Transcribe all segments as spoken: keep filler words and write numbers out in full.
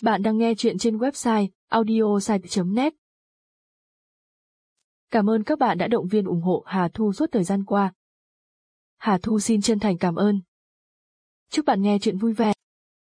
Bạn đang nghe chuyện trên website audiosite chấm net. Cảm ơn các bạn đã động viên ủng hộ Hà Thu suốt thời gian qua. Hà Thu xin chân thành cảm ơn. Chúc bạn nghe chuyện vui vẻ.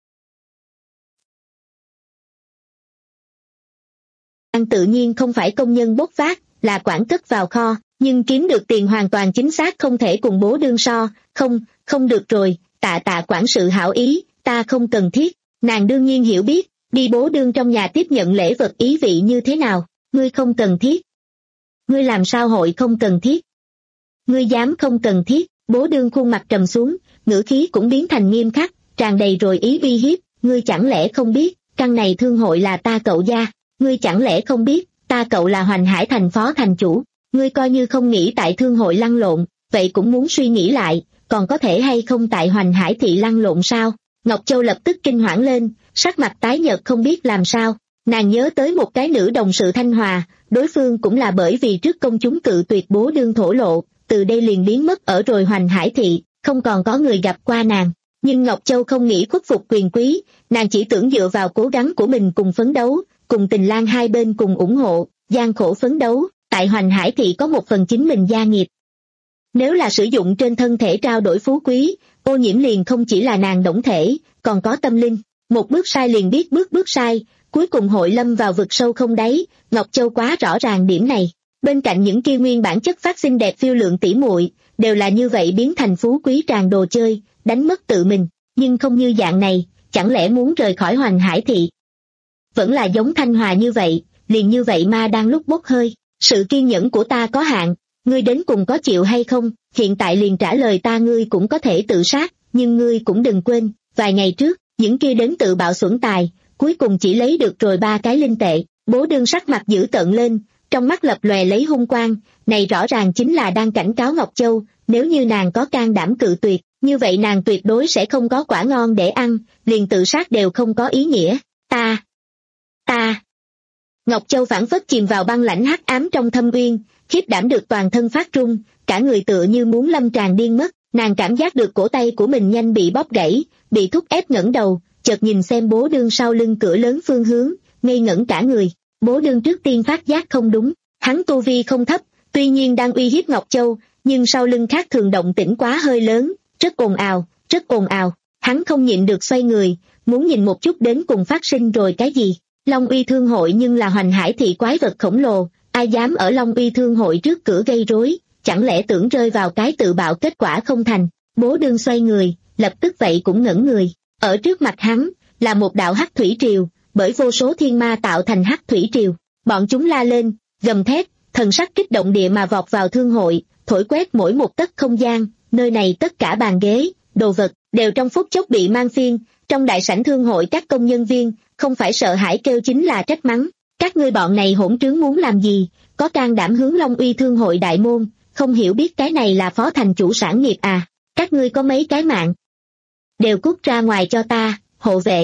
An tự nhiên không phải công nhân bốc vác, là quản cất vào kho, nhưng kiếm được tiền hoàn toàn chính xác không thể cùng bố đương so, không, không được rồi, tạ tạ quản sự hảo ý, ta không cần thiết. Nàng đương nhiên hiểu biết, đi bố đương trong nhà tiếp nhận lễ vật ý vị như thế nào, ngươi không cần thiết. Ngươi làm sao hội không cần thiết? Ngươi dám không cần thiết? Bố đương khuôn mặt trầm xuống, ngữ khí cũng biến thành nghiêm khắc, tràn đầy rồi ý uy hiếp, ngươi chẳng lẽ không biết, căn này thương hội là ta cậu gia, ngươi chẳng lẽ không biết, ta cậu là Hoành Hải thành phó thành chủ, ngươi coi như không nghĩ tại thương hội lăn lộn, vậy cũng muốn suy nghĩ lại, còn có thể hay không tại Hoành Hải thị lăn lộn sao? Ngọc Châu lập tức kinh hoảng lên, sắc mặt tái nhợt không biết làm sao, nàng nhớ tới một cái nữ đồng sự Thanh Hòa, đối phương cũng là bởi vì trước công chúng cự tuyệt bố đương thổ lộ, từ đây liền biến mất ở rồi Hoành Hải thị, không còn có người gặp qua nàng. Nhưng Ngọc Châu không nghĩ khuất phục quyền quý, nàng chỉ tưởng dựa vào cố gắng của mình cùng phấn đấu, cùng Tình Lang hai bên cùng ủng hộ, gian khổ phấn đấu, tại Hoành Hải thị có một phần chính mình gia nghiệp. Nếu là sử dụng trên thân thể trao đổi phú quý, Ô Nhiễm liền không chỉ là nàng đổng thể, còn có tâm linh, một bước sai liền biết bước bước sai, cuối cùng hội lâm vào vực sâu không đáy, Ngọc Châu quá rõ ràng điểm này. Bên cạnh những kia nguyên bản chất phát xinh đẹp phiêu lượng tỉ muội, đều là như vậy biến thành phú quý tràn đồ chơi, đánh mất tự mình, nhưng không như dạng này, chẳng lẽ muốn rời khỏi Hoành Hải thị? Vẫn là giống Thanh Hòa như vậy, liền như vậy mà đang lúc bốc hơi, sự kiên nhẫn của ta có hạn, ngươi đến cùng có chịu hay không, hiện tại liền trả lời ta, ngươi cũng có thể tự sát, nhưng ngươi cũng đừng quên, vài ngày trước, những kia đến tự bạo xuẩn tài, cuối cùng chỉ lấy được rồi ba cái linh tệ. Bố đương sắc mặt dữ tợn lên, trong mắt lập lòe lấy hung quang, này rõ ràng chính là đang cảnh cáo Ngọc Châu, nếu như nàng có can đảm cự tuyệt, như vậy nàng tuyệt đối sẽ không có quả ngon để ăn, liền tự sát đều không có ý nghĩa. Ta, ta. Ngọc Châu phảng phất chìm vào băng lãnh hắc ám trong thâm uyên, khiếp đảm được toàn thân phát run, cả người tựa như muốn lâm tràn điên mất, nàng cảm giác được cổ tay của mình nhanh bị bóp gãy, bị thúc ép ngẩng đầu, chợt nhìn xem bố đương sau lưng cửa lớn phương hướng, ngây ngẩn cả người. Bố đương trước tiên phát giác không đúng, hắn tu vi không thấp, tuy nhiên đang uy hiếp Ngọc Châu, nhưng sau lưng khác thường động tĩnh quá hơi lớn, rất ồn ào, rất ồn ào, hắn không nhịn được xoay người, muốn nhìn một chút đến cùng phát sinh rồi cái gì. Long Uy Thương hội nhưng là Hoành Hải thị quái vật khổng lồ, ai dám ở Long Uy Thương hội trước cửa gây rối, chẳng lẽ tưởng rơi vào cái tự bạo kết quả không thành. Bố đương xoay người, lập tức vậy cũng ngẩn người, ở trước mặt hắn là một đạo hắc thủy triều, bởi vô số thiên ma tạo thành hắc thủy triều, bọn chúng la lên, gầm thét, thần sắc kích động địa mà vọt vào thương hội, thổi quét mỗi một tấc không gian, nơi này tất cả bàn ghế, đồ vật đều trong phút chốc bị mang phiên. Trong đại sảnh thương hội các công nhân viên không phải sợ hãi kêu chính là trách mắng, các ngươi bọn này hỗn trướng muốn làm gì, có can đảm hướng Long Uy Thương hội đại môn, không hiểu biết cái này là phó thành chủ sản nghiệp à, các ngươi có mấy cái mạng, đều cút ra ngoài cho ta, hộ vệ.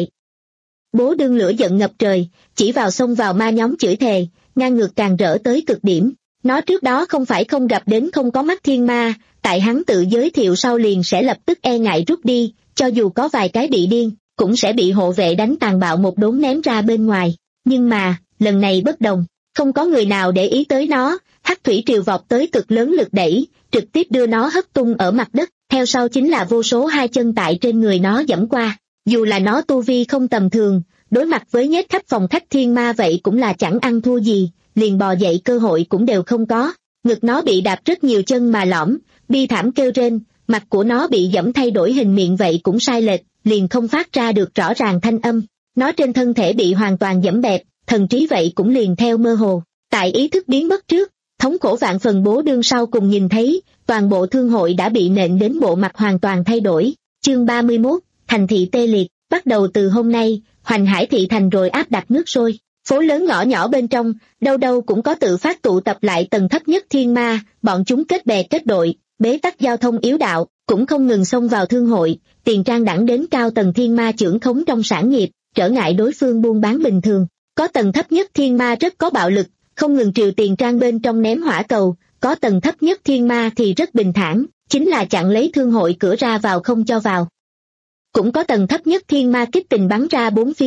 Bố đương lửa giận ngập trời, chỉ vào xông vào ma nhóm chửi thề, ngang ngược càng rỡ tới cực điểm. Nó trước đó không phải không gặp đến không có mắt thiên ma, tại hắn tự giới thiệu sau liền sẽ lập tức e ngại rút đi, cho dù có vài cái bị điên, cũng sẽ bị hộ vệ đánh tàn bạo một đốn ném ra bên ngoài. Nhưng mà, lần này bất đồng, không có người nào để ý tới nó, hắc thủy triều vọt tới cực lớn lực đẩy, trực tiếp đưa nó hất tung ở mặt đất, theo sau chính là vô số hai chân tại trên người nó giẫm qua. Dù là nó tu vi không tầm thường, đối mặt với nhét khắp phòng khách thiên ma vậy cũng là chẳng ăn thua gì, liền bò dậy cơ hội cũng đều không có. Ngực nó bị đạp rất nhiều chân mà lõm, bi thảm kêu rên, mặt của nó bị giẫm thay đổi hình miệng vậy cũng sai lệch, liền không phát ra được rõ ràng thanh âm. Nó trên thân thể bị hoàn toàn giẫm bẹp, thần trí vậy cũng liền theo mơ hồ. Tại ý thức biến mất trước, thống khổ vạn phần bố đương sau cùng nhìn thấy, toàn bộ thương hội đã bị nện đến bộ mặt hoàn toàn thay đổi. Chương ba mươi mốt, thành thị tê liệt, bắt đầu từ hôm nay, Hoành Hải thị thành rồi áp đặt nước sôi. Phố lớn ngõ nhỏ bên trong, đâu đâu cũng có tự phát tụ tập lại tầng thấp nhất thiên ma, bọn chúng kết bè kết đội, bế tắc giao thông yếu đạo, cũng không ngừng xông vào thương hội, tiền trang đẳng đến cao tầng thiên ma trưởng khống trong sản nghiệp, trở ngại đối phương buôn bán bình thường. Có tầng thấp nhất thiên ma rất có bạo lực, không ngừng triều tiền trang bên trong ném hỏa cầu, có tầng thấp nhất thiên ma thì rất bình thản, chính là chặn lấy thương hội cửa ra vào không cho vào. Cũng có tầng thấp nhất thiên ma kích tình bắn ra bốn phía,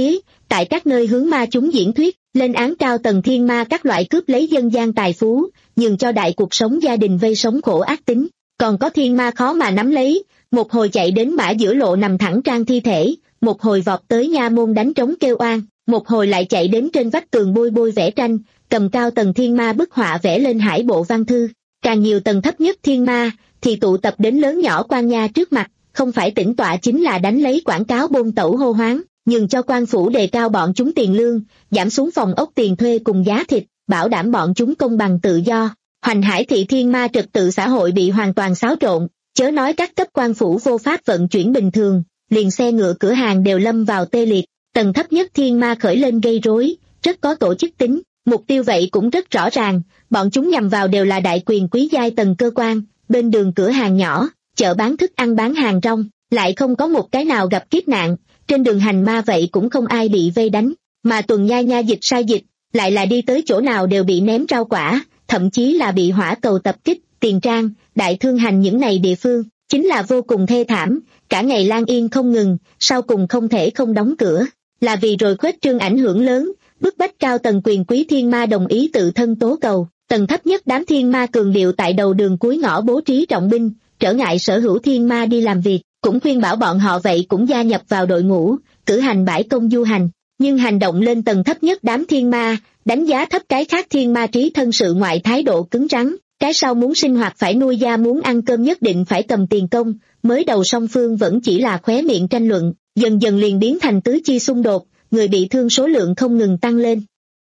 tại các nơi hướng ma chúng diễn thuyết, lên án cao tầng thiên ma các loại cướp lấy dân gian tài phú, nhường cho đại cuộc sống gia đình vây sống khổ ác tính. Còn có thiên ma khó mà nắm lấy, một hồi chạy đến mã giữa lộ nằm thẳng trang thi thể, một hồi vọt tới nha môn đánh trống kêu oan, một hồi lại chạy đến trên vách tường bôi bôi vẽ tranh, cầm cao tầng thiên ma bức họa vẽ lên hải bộ văn thư. Càng nhiều tầng thấp nhất thiên ma thì tụ tập đến lớn nhỏ quan nha trước mặt, không phải tĩnh tọa chính là đánh lấy quảng cáo bôn tẩu hô hoáng, nhường cho quan phủ đề cao bọn chúng tiền lương, giảm xuống phòng ốc tiền thuê cùng giá thịt, bảo đảm bọn chúng công bằng tự do. Hoành Hải thị thiên ma trật tự xã hội bị hoàn toàn xáo trộn, chớ nói các cấp quan phủ vô pháp vận chuyển bình thường, liền xe ngựa cửa hàng đều lâm vào tê liệt. Tầng thấp nhất thiên ma khởi lên gây rối, rất có tổ chức tính, mục tiêu vậy cũng rất rõ ràng, bọn chúng nhằm vào đều là đại quyền quý giai tầng cơ quan, bên đường cửa hàng nhỏ, chợ bán thức ăn bán hàng rong, lại không có một cái nào gặp kiếp nạn, trên đường hành ma vậy cũng không ai bị vây đánh, mà tuần nha nha dịch sai dịch, lại là đi tới chỗ nào đều bị ném rau quả, thậm chí là bị hỏa cầu tập kích. Tiền Trang, Đại Thương Hành những này địa phương, chính là vô cùng thê thảm, cả ngày lang yên không ngừng, sau cùng không thể không đóng cửa, là vì rồi khuếch trương ảnh hưởng lớn, bức bách cao tầng quyền quý thiên ma đồng ý tự thân tố cầu. Tầng thấp nhất đám thiên ma cường điệu tại đầu đường cuối ngõ bố trí trọng binh, trở ngại sở hữu thiên ma đi làm việc, cũng khuyên bảo bọn họ vậy cũng gia nhập vào đội ngũ, cử hành bãi công du hành. Nhưng hành động lên tầng thấp nhất đám thiên ma, đánh giá thấp cái khác thiên ma trí thân sự ngoại thái độ cứng rắn, cái sau muốn sinh hoạt phải nuôi da muốn ăn cơm nhất định phải cầm tiền công, mới đầu song phương vẫn chỉ là khóe miệng tranh luận, dần dần liền biến thành tứ chi xung đột, người bị thương số lượng không ngừng tăng lên.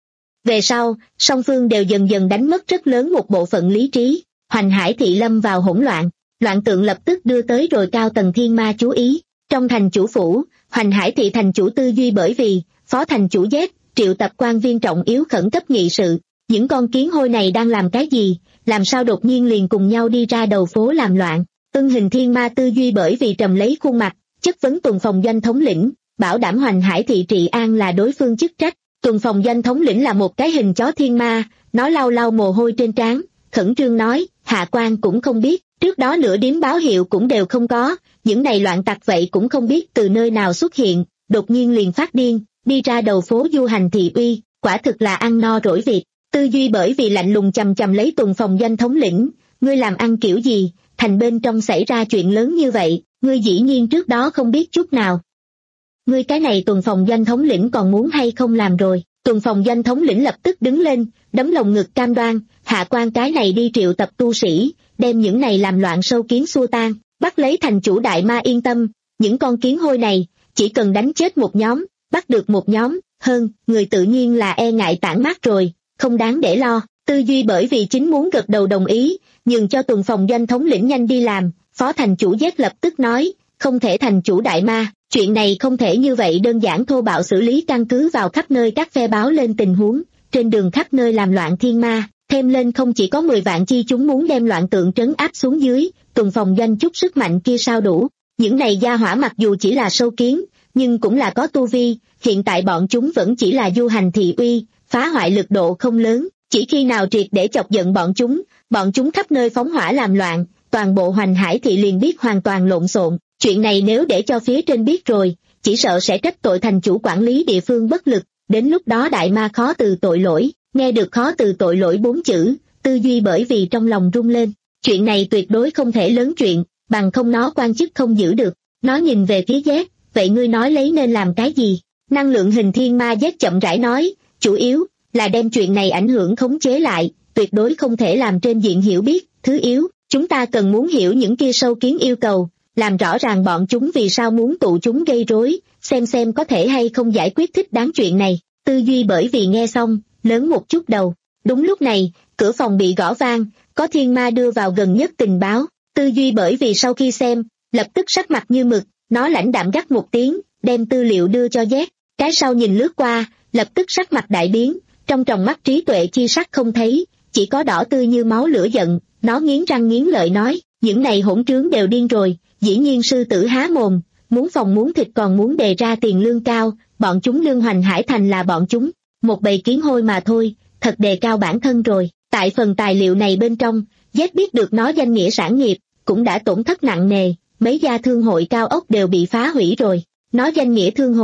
Về sau, song phương đều dần dần đánh mất rất lớn một bộ phận lý trí, Hoành Hải thị lâm vào hỗn loạn, loạn tượng lập tức đưa tới rồi cao tầng thiên ma chú ý. Trong thành chủ phủ, Hoành Hải thị thành chủ tư duy bởi vì phó thành chủ Z triệu tập quan viên trọng yếu khẩn cấp nghị sự, những con kiến hôi này đang làm cái gì, làm sao đột nhiên liền cùng nhau đi ra đầu phố làm loạn. Ưng hình thiên ma tư duy bởi vì trầm lấy khuôn mặt, chất vấn tuần phòng doanh thống lĩnh, bảo đảm Hoành Hải thị trị an là đối phương chức trách. Tuần phòng doanh thống lĩnh là một cái hình chó thiên ma, nó lau lau mồ hôi trên trán, khẩn trương nói, hạ quan cũng không biết, trước đó nửa điếm báo hiệu cũng đều không có, những này loạn tặc vậy cũng không biết từ nơi nào xuất hiện, đột nhiên liền phát điên, đi ra đầu phố du hành thị uy, quả thực là ăn no rỗi việc. Tư duy bởi vì lạnh lùng chầm chầm lấy tuần phòng doanh thống lĩnh, ngươi làm ăn kiểu gì, thành bên trong xảy ra chuyện lớn như vậy, ngươi dĩ nhiên trước đó không biết chút nào. Ngươi cái này tuần phòng doanh thống lĩnh còn muốn hay không làm rồi. Tuần phòng doanh thống lĩnh lập tức đứng lên, đấm lồng ngực cam đoan, hạ quan cái này đi triệu tập tu sĩ, đem những này làm loạn sâu kiến xua tan, bắt lấy thành chủ đại ma yên tâm, những con kiến hôi này, chỉ cần đánh chết một nhóm, bắt được một nhóm, hơn, người tự nhiên là e ngại tản mát rồi, không đáng để lo. Tư duy bởi vì chính muốn gật đầu đồng ý, nhường cho tuần phòng doanh thống lĩnh nhanh đi làm, phó thành chủ Z lập tức nói, không thể thành chủ đại ma, chuyện này không thể như vậy đơn giản thô bạo xử lý, căn cứ vào khắp nơi các phe báo lên tình huống, trên đường khắp nơi làm loạn thiên ma, thêm lên không chỉ có mười vạn chi chúng muốn đem loạn tượng trấn áp xuống dưới, tuần phòng doanh chút sức mạnh kia sao đủ. Những này gia hỏa mặc dù chỉ là sâu kiến, nhưng cũng là có tu vi, hiện tại bọn chúng vẫn chỉ là du hành thị uy, phá hoại lực độ không lớn, chỉ khi nào triệt để chọc giận bọn chúng, bọn chúng khắp nơi phóng hỏa làm loạn, toàn bộ Hoành Hải thị liền biết hoàn toàn lộn xộn. Chuyện này nếu để cho phía trên biết rồi, chỉ sợ sẽ trách tội thành chủ quản lý địa phương bất lực, đến lúc đó đại ma khó từ tội lỗi. Nghe được khó từ tội lỗi bốn chữ, tư duy bởi vì trong lòng rung lên, chuyện này tuyệt đối không thể lớn chuyện, bằng không nó quan chức không giữ được. Nó nhìn về phía Z, vậy ngươi nói lấy nên làm cái gì? Năng lượng hình thiên ma Z chậm rãi nói, chủ yếu là đem chuyện này ảnh hưởng khống chế lại, tuyệt đối không thể làm trên diện hiểu biết. Thứ yếu, chúng ta cần muốn hiểu những kia sâu kiến yêu cầu, làm rõ ràng bọn chúng vì sao muốn tụ chúng gây rối, xem xem có thể hay không giải quyết thích đáng chuyện này. Tư duy bởi vì nghe xong, lớn một chút đầu. Đúng lúc này, cửa phòng bị gõ vang, có thiên ma đưa vào gần nhất tình báo. Tư duy bởi vì sau khi xem, lập tức sắc mặt như mực, nó lãnh đạm gắt một tiếng, đem tư liệu đưa cho Z. Cái sau nhìn lướt qua, lập tức sắc mặt đại biến, trong tròng mắt trí tuệ chi sắc không thấy, chỉ có đỏ tươi như máu lửa giận. Nó nghiến răng nghiến lợi nói, những này hỗn trướng đều điên rồi, dĩ nhiên sư tử há mồm, muốn phòng muốn thịt còn muốn đề ra tiền lương cao, bọn chúng lương Hoành Hải thành là bọn chúng, một bầy kiến hôi mà thôi, thật đề cao bản thân rồi. Tại phần tài liệu này bên trong, Z biết được nó danh nghĩa sản nghiệp, cũng đã tổn thất nặng nề, mấy gia thương hội cao ốc đều bị phá hủy rồi. Nó danh nghĩa thương hội,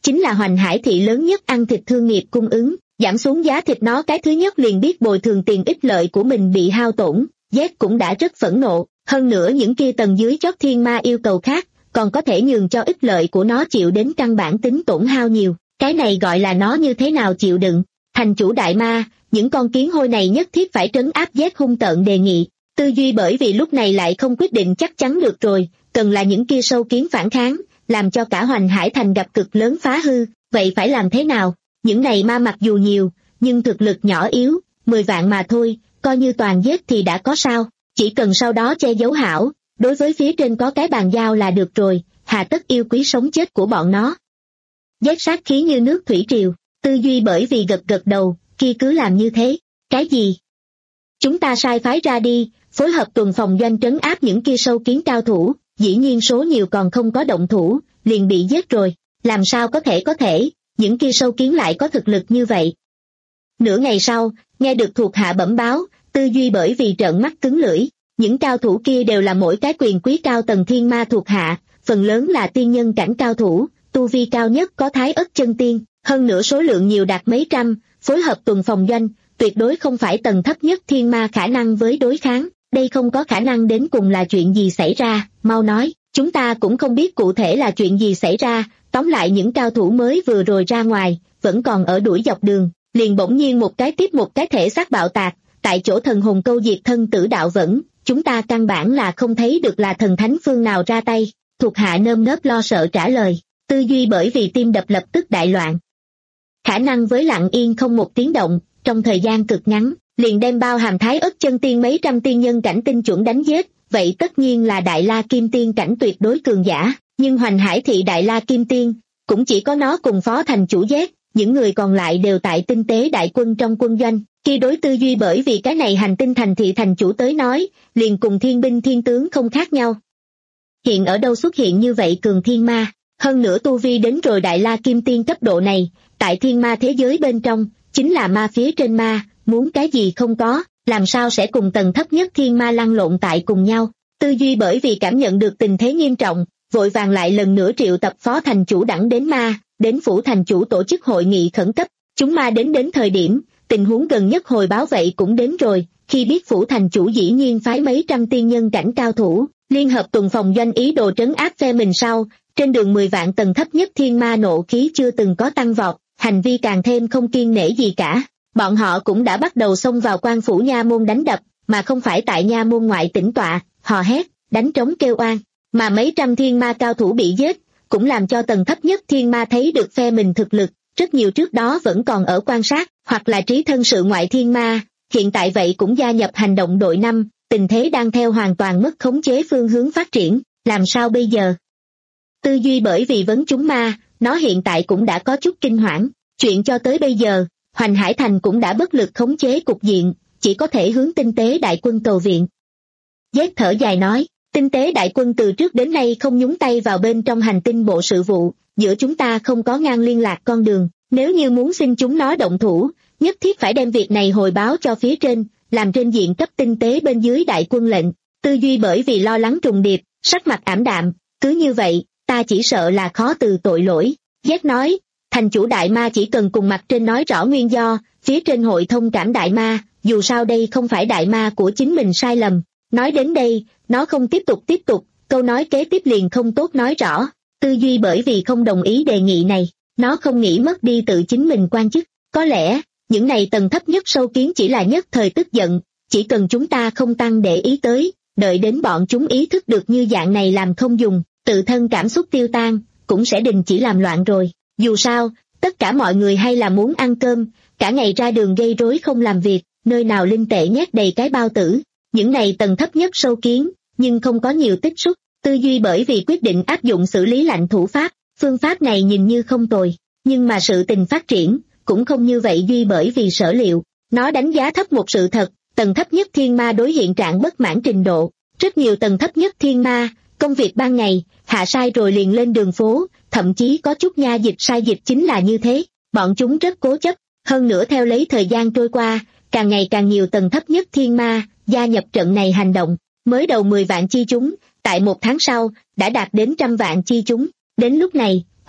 chính là Hoành Hải thị lớn nhất ăn thịt thương nghiệp cung ứng, giảm xuống giá thịt nó cái thứ nhất liền biết bồi thường tiền ích lợi của mình bị hao tổn, Z cũng đã rất phẫn nộ, hơn nữa những kia tầng dưới chót thiên ma yêu cầu khác, còn có thể nhường cho ích lợi của nó chịu đến căn bản tính tổn hao nhiều, cái này gọi là nó như thế nào chịu đựng. Thành chủ đại ma, những con kiến hôi này nhất thiết phải trấn áp Z hung tợn đề nghị, tư duy bởi vì lúc này lại không quyết định chắc chắn được rồi, cần là những kia sâu kiến phản kháng, làm cho cả Hoành Hải thành gặp cực lớn phá hư, vậy phải làm thế nào? Những này ma mặc dù nhiều, nhưng thực lực nhỏ yếu, mười vạn mà thôi, coi như toàn giết thì đã có sao, chỉ cần sau đó che giấu hảo, đối với phía trên có cái bàn giao là được rồi, hà tất yêu quý sống chết của bọn nó. Z sát khí như nước thủy triều, tư duy bởi vì gật gật đầu, kia cứ làm như thế, cái gì? Chúng ta sai phái ra đi, phối hợp tuần phòng doanh trấn áp những kia sâu kiến cao thủ, dĩ nhiên số nhiều còn không có động thủ, liền bị giết rồi, làm sao có thể có thể, những kia sâu kiến lại có thực lực như vậy. Nửa ngày sau, nghe được thuộc hạ bẩm báo, tư duy bởi vì trợn mắt cứng lưỡi, những cao thủ kia đều là mỗi cái quyền quý cao tầng thiên ma thuộc hạ, phần lớn là tiên nhân cảnh cao thủ, tu vi cao nhất có thái ất chân tiên, hơn nữa số lượng nhiều đạt mấy trăm, phối hợp tuần phòng doanh, tuyệt đối không phải tầng thấp nhất thiên ma khả năng với đối kháng, đây không có khả năng đến cùng là chuyện gì xảy ra, mau nói, chúng ta cũng không biết cụ thể là chuyện gì xảy ra, tóm lại những cao thủ mới vừa rồi ra ngoài, vẫn còn ở đuổi dọc đường, liền bỗng nhiên một cái tiếp một cái thể xác bạo tạc, tại chỗ thần hồn câu diệt thân tử đạo vẫn, chúng ta căn bản là không thấy được là thần thánh phương nào ra tay, thuộc hạ nơm nớp lo sợ trả lời, tư duy bởi vì tim đập lập tức đại loạn. Khả năng với lặng yên không một tiếng động, trong thời gian cực ngắn, liền đem bao hàm thái ất chân tiên mấy trăm tiên nhân cảnh tinh chuẩn đánh giết, vậy tất nhiên là đại la kim tiên cảnh tuyệt đối cường giả, nhưng Hoành Hải thị đại la kim tiên, cũng chỉ có nó cùng phó thành chủ Z, những người còn lại đều tại tinh tế đại quân trong quân doanh, khi đối tư duy bởi vì cái này hành tinh thành thị thành chủ tới nói, liền cùng thiên binh thiên tướng không khác nhau. Hiện ở đâu xuất hiện như vậy cường thiên ma, hơn nữa tu vi đến rồi đại la kim tiên cấp độ này, tại thiên ma thế giới bên trong, chính là ma phía trên ma, muốn cái gì không có, làm sao sẽ cùng tầng thấp nhất thiên ma lăn lộn tại cùng nhau. Tư duy bởi vì cảm nhận được tình thế nghiêm trọng, vội vàng lại lần nữa triệu tập phó thành chủ đẳng đến ma, đến phủ thành chủ tổ chức hội nghị khẩn cấp, chúng ma đến đến thời điểm, tình huống gần nhất hồi báo vậy cũng đến rồi, khi biết phủ thành chủ dĩ nhiên phái mấy trăm tiên nhân cảnh cao thủ, liên hợp tuần phòng doanh ý đồ trấn áp phe mình sau, trên đường mười vạn tầng thấp nhất thiên ma nộ khí chưa từng có tăng vọt, hành vi càng thêm không kiêng nể gì cả. Bọn họ cũng đã bắt đầu xông vào quan phủ nha môn đánh đập, mà không phải tại nha môn ngoại tĩnh tọa, hò hét, đánh trống kêu oan, mà mấy trăm thiên ma cao thủ bị giết, cũng làm cho tầng thấp nhất thiên ma thấy được phe mình thực lực, rất nhiều trước đó vẫn còn ở quan sát, hoặc là trí thân sự ngoại thiên ma, hiện tại vậy cũng gia nhập hành động đội năm, tình thế đang theo hoàn toàn mất khống chế phương hướng phát triển, làm sao bây giờ? Tư duy bởi vì vấn chúng ma, nó hiện tại cũng đã có chút kinh hoảng, chuyện cho tới bây giờ, Hoành Hải Thành cũng đã bất lực khống chế cục diện, chỉ có thể hướng tinh tế đại quân cầu viện. Z thở dài nói, tinh tế đại quân từ trước đến nay không nhúng tay vào bên trong hành tinh bộ sự vụ, giữa chúng ta không có ngang liên lạc con đường, nếu như muốn xin chúng nó động thủ, nhất thiết phải đem việc này hồi báo cho phía trên, làm trên diện cấp tinh tế bên dưới đại quân lệnh. Tư duy bởi vì lo lắng trùng điệp, sắc mặt ảm đạm, cứ như vậy, ta chỉ sợ là khó từ tội lỗi. Z nói, thành chủ đại ma chỉ cần cùng mặt trên nói rõ nguyên do, phía trên hội thông cảm đại ma, dù sao đây không phải đại ma của chính mình sai lầm. Nói đến đây, nó không tiếp tục tiếp tục, câu nói kế tiếp liền không tốt nói rõ. Tư duy bởi vì không đồng ý đề nghị này, nó không nghĩ mất đi tự chính mình quan chức. Có lẽ, những này tầng thấp nhất sâu kiến chỉ là nhất thời tức giận, chỉ cần chúng ta không tăng để ý tới, đợi đến bọn chúng ý thức được như dạng này làm không dùng, tự thân cảm xúc tiêu tan, cũng sẽ đình chỉ làm loạn rồi. Dù sao, tất cả mọi người hay là muốn ăn cơm, cả ngày ra đường gây rối không làm việc, nơi nào linh tệ nhét đầy cái bao tử. Những này tầng thấp nhất sâu kiến, nhưng không có nhiều tích xúc, tư duy bởi vì quyết định áp dụng xử lý lạnh thủ pháp, phương pháp này nhìn như không tồi, nhưng mà sự tình phát triển, cũng không như vậy duy bởi vì sở liệu, nó đánh giá thấp một sự thật, tầng thấp nhất thiên ma đối hiện trạng bất mãn trình độ, rất nhiều tầng thấp nhất thiên ma, công việc ban ngày, hạ sai rồi liền lên đường phố, thậm chí có chút nha dịch sai dịch chính là như thế, bọn chúng rất cố chấp, hơn nữa theo lấy thời gian trôi qua, càng ngày càng nhiều tầng thấp nhất thiên ma, gia nhập trận này hành động, mới đầu mười vạn chi chúng, tại một tháng sau, đã đạt đến trăm vạn chi chúng, đến lúc này,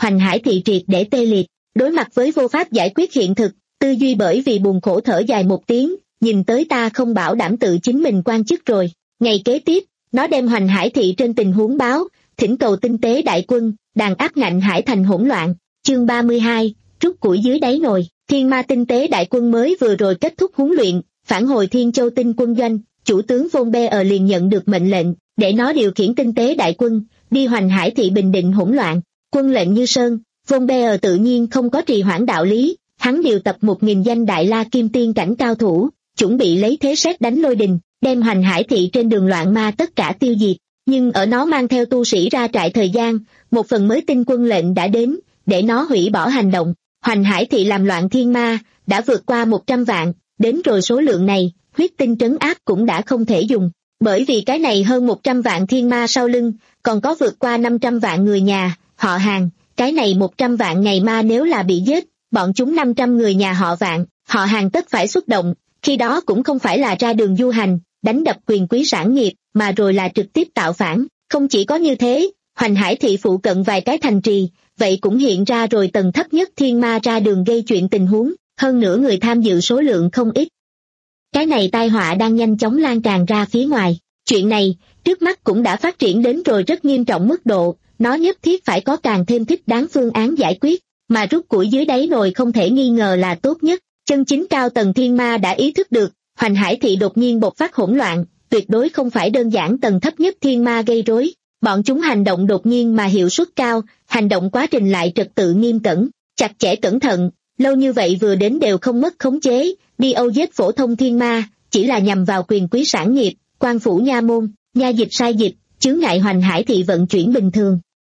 Hoành Hải thị triệt để tê liệt, đối mặt với vô pháp giải quyết hiện thực, tư duy bởi vì buồn khổ thở dài một tiếng, nhìn tới ta không bảo đảm tự chính mình quan chức rồi. Ngày kế tiếp, nó đem Hoành Hải thị trên tình huống báo, thỉnh cầu tinh tế đại quân, đàn áp ngạnh hải thành hỗn loạn. Chương ba mươi hai, rút củi dưới đáy nồi. Thiên Ma tinh tế đại quân mới vừa rồi kết thúc huấn luyện, phản hồi Thiên Châu tinh quân doanh, chủ tướng Von Beer liền nhận được mệnh lệnh, để nó điều khiển tinh tế đại quân, đi Hoành Hải thị bình định hỗn loạn. Quân lệnh như sơn, Von Beer tự nhiên không có trì hoãn đạo lý, hắn điều tập một nghìn danh đại la kim tiên cảnh cao thủ, chuẩn bị lấy thế sét đánh lôi đình, đem Hoành Hải thị trên đường loạn ma tất cả tiêu diệt. Nhưng ở nó mang theo tu sĩ ra trại thời gian, một phần mới tinh quân lệnh đã đến, để nó hủy bỏ hành động. Hoành Hải thị làm loạn thiên ma, đã vượt qua một trăm vạn, đến rồi số lượng này, huyết tinh trấn áp cũng đã không thể dùng. Bởi vì cái này hơn một trăm vạn thiên ma sau lưng, còn có vượt qua năm trăm vạn người nhà, họ hàng, cái này một trăm vạn ngày ma nếu là bị giết, bọn chúng năm trăm người nhà họ Vạn, họ hàng tất phải xuất động, khi đó cũng không phải là ra đường du hành, đánh đập quyền quý sản nghiệp, mà rồi là trực tiếp tạo phản. Không chỉ có như thế, Hoành Hải thị phụ cận vài cái thành trì, vậy cũng hiện ra rồi tầng thấp nhất thiên ma ra đường gây chuyện tình huống, hơn nữa người tham dự số lượng không ít. Cái này tai họa đang nhanh chóng lan tràn ra phía ngoài. Chuyện này, trước mắt cũng đã phát triển đến rồi rất nghiêm trọng mức độ, nó nhất thiết phải có càng thêm thích đáng phương án giải quyết, mà rút củi dưới đáy nồi không thể nghi ngờ là tốt nhất. Chân chính cao tầng thiên ma đã ý thức được, Hoành Hải thị đột nhiên bộc phát hỗn loạn, tuyệt đối không phải đơn giản tầng thấp nhất thiên ma gây rối. Bọn chúng hành động đột nhiên mà hiệu suất cao, hành động quá trình lại trật tự nghiêm cẩn, chặt chẽ cẩn thận, lâu như vậy vừa đến đều không mất khống chế, đi âu giết phổ thông thiên ma, chỉ là nhằm vào quyền quý sản nghiệp, quan phủ nha môn, nha dịch sai dịch, chướng ngại Hoành Hải thị vận chuyển bình thường.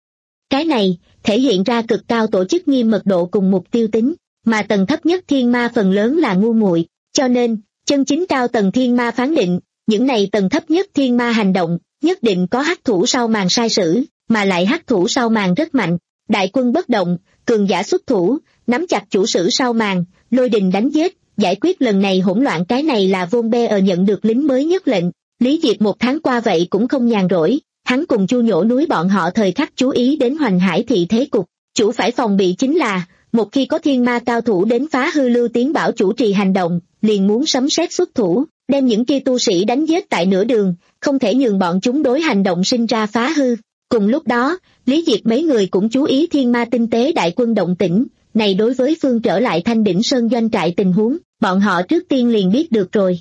Cái này, thể hiện ra cực cao tổ chức nghiêm mật độ cùng mục tiêu tính, mà tầng thấp nhất thiên ma phần lớn là ngu muội, cho nên, chân chính cao tầng thiên ma phán định, những này tầng thấp nhất thiên ma hành động, nhất định có hắc thủ sau màn sai sử, mà lại hắc thủ sau màn rất mạnh. Đại quân bất động, cường giả xuất thủ, nắm chặt chủ sử sau màn, lôi đình đánh giết, giải quyết lần này hỗn loạn. Cái này là Von Beer nhận được lính mới nhất lệnh. Lý Diệp một tháng qua vậy cũng không nhàn rỗi, hắn cùng Chu Nhổ núi bọn họ thời khắc chú ý đến Hoành Hải thị thế cục. Chủ phải phòng bị chính là, một khi có thiên ma cao thủ đến phá hư Lưu Tiến Bảo chủ trì hành động, liền muốn sấm sét xuất thủ, đem những kia tu sĩ đánh giết tại nửa đường, không thể nhường bọn chúng đối hành động sinh ra phá hư. Cùng lúc đó, Lý Diệp mấy người cũng chú ý thiên ma tinh tế đại quân động tĩnh, này đối với phương trở lại Thanh Đỉnh Sơn doanh trại tình huống, bọn họ trước tiên liền biết được rồi.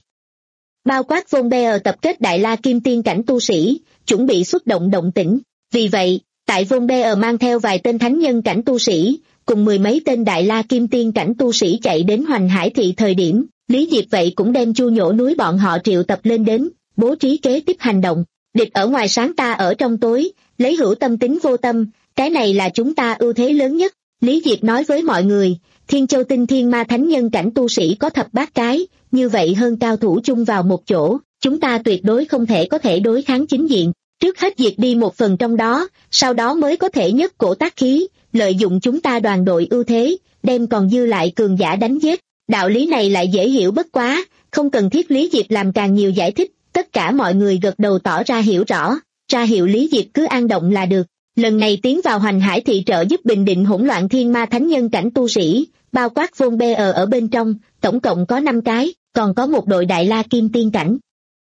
Bao quát Von Beer tập kết đại la kim tiên cảnh tu sĩ, chuẩn bị xuất động động tĩnh. Vì vậy, tại Von Beer mang theo vài tên thánh nhân cảnh tu sĩ, cùng mười mấy tên đại la kim tiên cảnh tu sĩ chạy đến Hoành Hải thị thời điểm, Lý Diệp vậy cũng đem Chu Nhổ núi bọn họ triệu tập lên đến, bố trí kế tiếp hành động. Địch ở ngoài sáng ta ở trong tối, lấy hữu tâm tính vô tâm, cái này là chúng ta ưu thế lớn nhất. Lý Diệp nói với mọi người, Thiên Châu tinh thiên ma thánh nhân cảnh tu sĩ có thập bát cái, như vậy hơn cao thủ chung vào một chỗ, chúng ta tuyệt đối không thể có thể đối kháng chính diện. Trước hết diệt đi một phần trong đó, sau đó mới có thể nhất cổ tác khí, lợi dụng chúng ta đoàn đội ưu thế, đem còn dư lại cường giả đánh giết. Đạo lý này lại dễ hiểu bất quá, không cần thiết Lý Diệp làm càng nhiều giải thích, tất cả mọi người gật đầu tỏ ra hiểu rõ, ra hiệu Lý Diệp cứ an động là được. Lần này tiến vào Hoành Hải thị trợ giúp bình định hỗn loạn thiên ma thánh nhân cảnh tu sĩ, bao quát Von Beer ở bên trong, tổng cộng có năm cái, còn có một đội đại la kim tiên cảnh.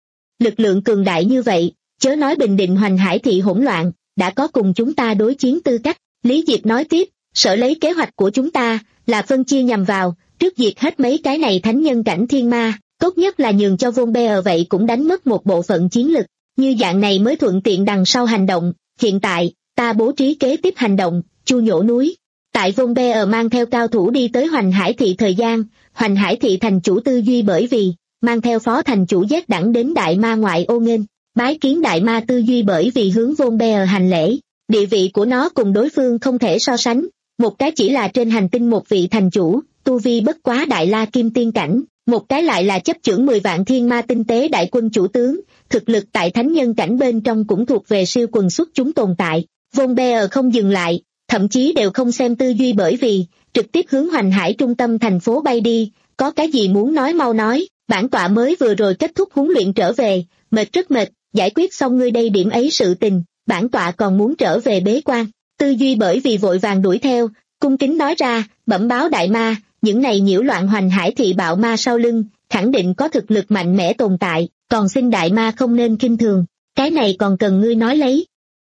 Lực lượng cường đại như vậy, chớ nói bình định Hoành Hải thị hỗn loạn, đã có cùng chúng ta đối chiến tư cách. Lý Diệp nói tiếp, sở lấy kế hoạch của chúng ta, là phân chia nhằm vào, trước diệt hết mấy cái này thánh nhân cảnh thiên ma, tốt nhất là nhường cho Von Beer vậy cũng đánh mất một bộ phận chiến lực, như dạng này mới thuận tiện đằng sau hành động. Hiện tại, ta bố trí kế tiếp hành động, Chu Nhổ núi. Tại Von Beer mang theo cao thủ đi tới Hoành Hải thị thời gian, Hoành Hải thị thành chủ Tư Duy bởi vì, mang theo phó thành chủ Giác Đẳng đến Đại Ma ngoại ô nghênh, bái kiến Đại Ma Tư Duy bởi vì hướng Von Beer hành lễ, địa vị của nó cùng đối phương không thể so sánh, một cái chỉ là trên hành tinh một vị thành chủ, tu vi bất quá đại la kim tiên cảnh, một cái lại là chấp chưởng mười vạn thiên ma tinh tế đại quân chủ tướng, thực lực tại thánh nhân cảnh bên trong cũng thuộc về siêu quần xuất chúng tồn tại. Von Beer không dừng lại, thậm chí đều không xem Tư Duy bởi vì, trực tiếp hướng Hoành Hải trung tâm thành phố bay đi, có cái gì muốn nói mau nói, bản tọa mới vừa rồi kết thúc huấn luyện trở về, mệt rất mệt, giải quyết xong ngươi đây điểm ấy sự tình, bản tọa còn muốn trở về bế quan. Tư Duy bởi vì vội vàng đuổi theo, cung kính nói ra, bẩm báo đại ma, những này nhiễu loạn Hoành Hải thị bạo ma sau lưng, khẳng định có thực lực mạnh mẽ tồn tại, còn xin đại ma không nên kinh thường, cái này còn cần ngươi nói lấy.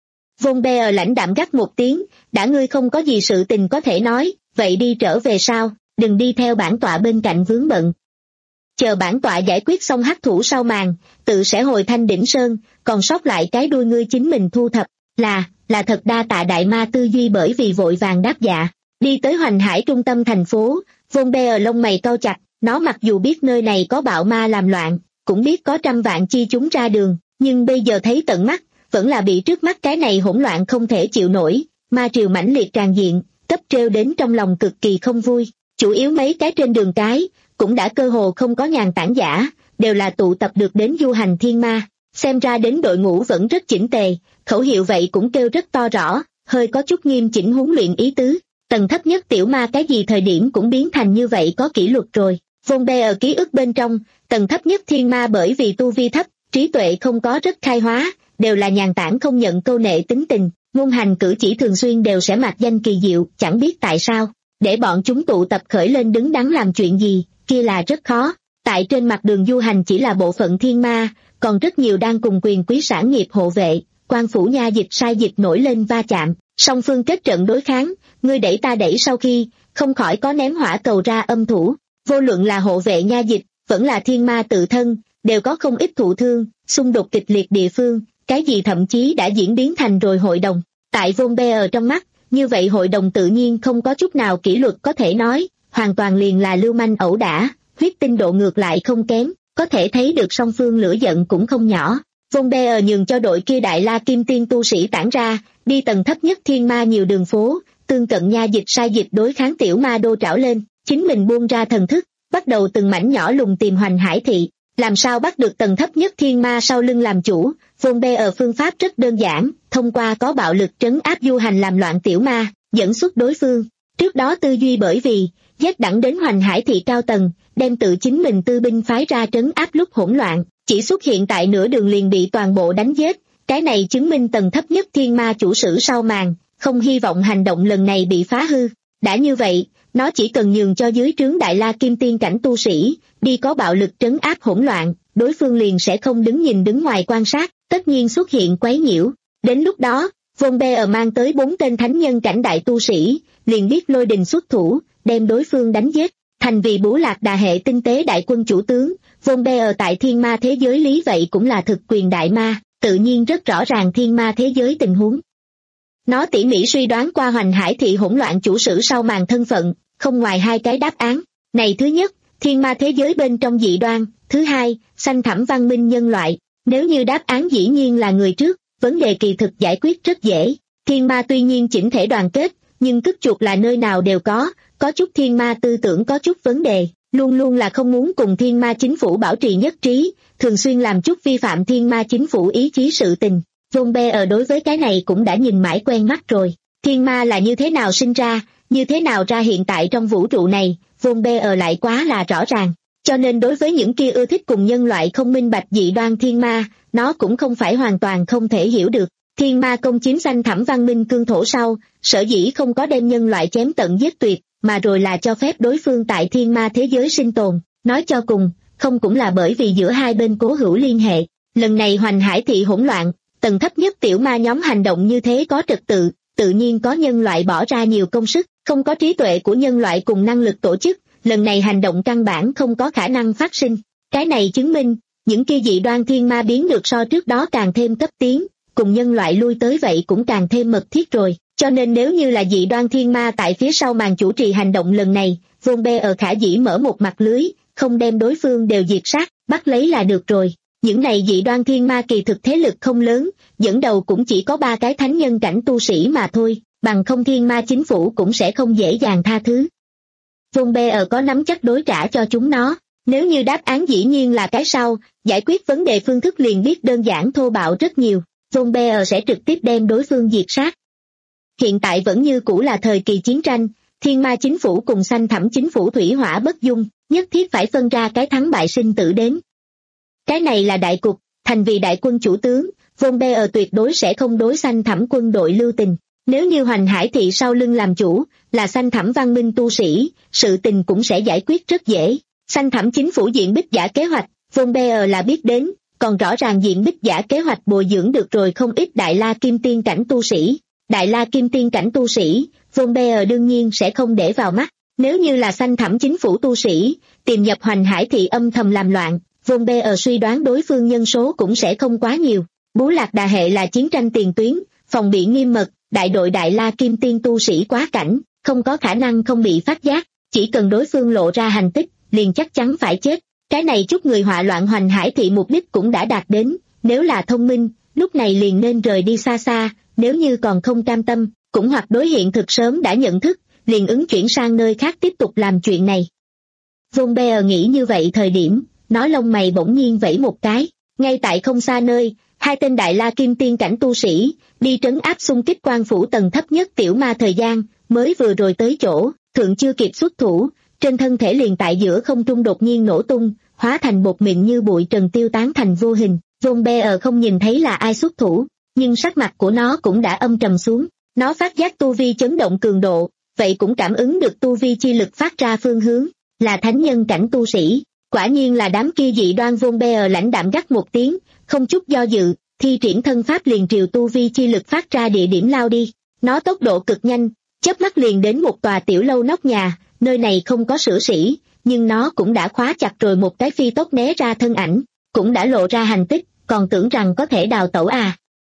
Von Bear lãnh đạm gắt một tiếng, đã ngươi không có gì sự tình có thể nói, vậy đi trở về sao, đừng đi theo bản tọa bên cạnh vướng bận. Chờ bản tọa giải quyết xong hắc thủ sau màn, tự sẽ hồi Thanh Đỉnh Sơn, còn sót lại cái đuôi ngươi chính mình thu thập, là, là thật đa tạ đại ma. Tư Duy bởi vì vội vàng đáp dạ, đi tới Hoành Hải trung tâm thành phố, Von Bear lông mày cau chặt, nó mặc dù biết nơi này có bạo ma làm loạn, cũng biết có trăm vạn chi chúng ra đường, nhưng bây giờ thấy tận mắt, vẫn là bị trước mắt cái này hỗn loạn không thể chịu nổi, ma triều mãnh liệt tràn diện, cấp trêu đến trong lòng cực kỳ không vui, chủ yếu mấy cái trên đường cái, cũng đã cơ hồ không có nhàn tản giả, đều là tụ tập được đến du hành thiên ma, xem ra đến đội ngũ vẫn rất chỉnh tề, khẩu hiệu vậy cũng kêu rất to rõ, hơi có chút nghiêm chỉnh huấn luyện ý tứ, tầng thấp nhất tiểu ma cái gì thời điểm cũng biến thành như vậy có kỷ luật rồi. Von Bear ở ký ức bên trong, tầng thấp nhất thiên ma bởi vì tu vi thấp, trí tuệ không có rất khai hóa, đều là nhàn tản không nhận câu nệ tính tình, ngôn hành cử chỉ thường xuyên đều sẽ mạc danh kỳ diệu, chẳng biết tại sao, để bọn chúng tụ tập khởi lên đứng đắn làm chuyện gì, kia là rất khó. Tại trên mặt đường du hành chỉ là bộ phận thiên ma, còn rất nhiều đang cùng quyền quý sản nghiệp hộ vệ, quan phủ nha dịch sai dịch nổi lên va chạm, song phương kết trận đối kháng, ngươi đẩy ta đẩy sau khi, không khỏi có ném hỏa cầu ra âm thủ, vô luận là hộ vệ nha dịch, vẫn là thiên ma tự thân, đều có không ít thụ thương, xung đột kịch liệt địa phương, cái gì thậm chí đã diễn biến thành rồi hội đồng. Tại Von Bear trong mắt, như vậy hội đồng tự nhiên không có chút nào kỷ luật có thể nói, hoàn toàn liền là lưu manh ẩu đả, huyết tinh độ ngược lại không kém, có thể thấy được song phương lửa giận cũng không nhỏ. Von Bear nhường cho đội kia đại la kim tiên tu sĩ tản ra, đi tầng thấp nhất thiên ma nhiều đường phố, tương cận nha dịch sai dịch đối kháng tiểu ma đô trảo lên, chính mình buông ra thần thức, bắt đầu từng mảnh nhỏ lùng tìm Hoành Hải thị, làm sao bắt được tầng thấp nhất thiên ma sau lưng làm chủ. Von Bear phương pháp rất đơn giản, thông qua có bạo lực trấn áp du hành làm loạn tiểu ma, dẫn xuất đối phương. Trước đó Tư Duy bởi vì dắt đẳng đến Hoành Hải thị cao tầng, đem tự chính mình tư binh phái ra trấn áp lúc hỗn loạn, chỉ xuất hiện tại nửa đường liền bị toàn bộ đánh giết, cái này chứng minh tầng thấp nhất thiên ma chủ sử sau màn, không hy vọng hành động lần này bị phá hư. Đã như vậy, nó chỉ cần nhường cho dưới trướng đại la kim tiên cảnh tu sĩ, đi có bạo lực trấn áp hỗn loạn, đối phương liền sẽ không đứng nhìn đứng ngoài quan sát, tất nhiên xuất hiện quấy nhiễu. Đến lúc đó, Von Bear mang tới bốn tên thánh nhân cảnh đại tu sĩ, liền biết lôi đình xuất thủ, đem đối phương đánh giết. Thành vì Bú Lạc Đà hệ tinh tế đại quân chủ tướng, Von Bear tại thiên ma thế giới lý vậy cũng là thực quyền đại ma, tự nhiên rất rõ ràng thiên ma thế giới tình huống. Nó tỉ mỉ suy đoán qua Hoành Hải thị hỗn loạn chủ sử sau màn thân phận, không ngoài hai cái đáp án. Này thứ nhất, thiên ma thế giới bên trong dị đoan, thứ hai, xanh thẳm văn minh nhân loại. Nếu như đáp án dĩ nhiên là người trước, vấn đề kỳ thực giải quyết rất dễ. Thiên ma tuy nhiên chỉnh thể đoàn kết, nhưng cất chuột là nơi nào đều có, có chút thiên ma tư tưởng có chút vấn đề, luôn luôn là không muốn cùng thiên ma chính phủ bảo trì nhất trí, thường xuyên làm chút vi phạm thiên ma chính phủ ý chí sự tình. Von Bear đối với cái này cũng đã nhìn mãi quen mắt rồi. Thiên ma là như thế nào sinh ra, như thế nào ra hiện tại trong vũ trụ này, Von Bear lại quá là rõ ràng. Cho nên đối với những kia ưa thích cùng nhân loại không minh bạch dị đoan thiên ma, nó cũng không phải hoàn toàn không thể hiểu được. Thiên ma công chiếm xanh thẳm văn minh cương thổ sau, sở dĩ không có đem nhân loại chém tận giết tuyệt, mà rồi là cho phép đối phương tại thiên ma thế giới sinh tồn. Nói cho cùng, không cũng là bởi vì giữa hai bên cố hữu liên hệ. Lần này Hoành Hải thị hỗn loạn, tầng thấp nhất tiểu ma nhóm hành động như thế có trật tự, tự nhiên có nhân loại bỏ ra nhiều công sức, không có trí tuệ của nhân loại cùng năng lực tổ chức, lần này hành động căn bản không có khả năng phát sinh. Cái này chứng minh, những kia dị đoan thiên ma biến được so trước đó càng thêm cấp tiến, cùng nhân loại lui tới vậy cũng càng thêm mật thiết rồi. Cho nên nếu như là dị đoan thiên ma tại phía sau màn chủ trì hành động lần này, Von Bear khả dĩ mở một mặt lưới, không đem đối phương đều diệt sát, bắt lấy là được rồi. Những này dị đoan thiên ma kỳ thực thế lực không lớn, dẫn đầu cũng chỉ có ba cái thánh nhân cảnh tu sĩ mà thôi, bằng không thiên ma chính phủ cũng sẽ không dễ dàng tha thứ. Von Bear có nắm chắc đối trả cho chúng nó, nếu như đáp án dĩ nhiên là cái sau, giải quyết vấn đề phương thức liền biết đơn giản thô bạo rất nhiều, Von Bear sẽ trực tiếp đem đối phương diệt sát. Hiện tại vẫn như cũ là thời kỳ chiến tranh, thiên ma chính phủ cùng xanh thẳm chính phủ thủy hỏa bất dung, nhất thiết phải phân ra cái thắng bại sinh tử đến. Cái này là đại cục, thành vì đại quân chủ tướng, Von Bear tuyệt đối sẽ không đối xanh thẳm quân đội lưu tình, Nếu như Hoành Hải thị sau lưng làm chủ, là Xanh Thẳm văn minh tu sĩ, sự tình cũng sẽ giải quyết rất dễ. Xanh Thẳm chính phủ diện bích giả kế hoạch, Von Beer là biết đến, còn rõ ràng diện bích giả kế hoạch bồi dưỡng được rồi không ít Đại La Kim Tiên cảnh tu sĩ. Đại La Kim Tiên cảnh tu sĩ, Von Beer đương nhiên sẽ không để vào mắt. Nếu như là Xanh Thẳm chính phủ tu sĩ, tìm nhập Hoành Hải thị âm thầm làm loạn, Von Beer suy đoán đối phương nhân số cũng sẽ không quá nhiều. Bú Lạc Đà hệ là chiến tranh tiền tuyến, phòng bị nghiêm mật, đại đội Đại La Kim Tiên tu sĩ quá cảnh, không có khả năng không bị phát giác, chỉ cần đối phương lộ ra hành tích, liền chắc chắn phải chết. Cái này chút người họa loạn Hoành Hải thị mục đích cũng đã đạt đến, nếu là thông minh, lúc này liền nên rời đi xa xa, nếu như còn không cam tâm, cũng hoặc đối hiện thực sớm đã nhận thức, liền ứng chuyển sang nơi khác tiếp tục làm chuyện này. Von Beer nghĩ như vậy thời điểm, nói lông mày bỗng nhiên vẫy một cái, ngay tại không xa nơi, hai tên Đại La Kim Tiên cảnh tu sĩ, đi trấn áp xung kích quan phủ tầng thấp nhất tiểu ma thời gian, mới vừa rồi tới chỗ, thượng chưa kịp xuất thủ, trên thân thể liền tại giữa không trung đột nhiên nổ tung, hóa thành bột mịn như bụi trần tiêu tán thành vô hình. Von Beer không nhìn thấy là ai xuất thủ, nhưng sắc mặt của nó cũng đã âm trầm xuống, nó phát giác tu vi chấn động cường độ, vậy cũng cảm ứng được tu vi chi lực phát ra phương hướng, là thánh nhân cảnh tu sĩ, quả nhiên là đám kia dị đoan. Von Beer lãnh đạm gắt một tiếng, không chút do dự, thi triển thân pháp liền triều tu vi chi lực phát ra địa điểm lao đi, nó tốc độ cực nhanh, chớp mắt liền đến một tòa tiểu lâu nóc nhà, nơi này không có sửa sĩ, nhưng nó cũng đã khóa chặt rồi một cái phi tốc né ra thân ảnh, cũng đã lộ ra hành tích, còn tưởng rằng có thể đào tẩu à.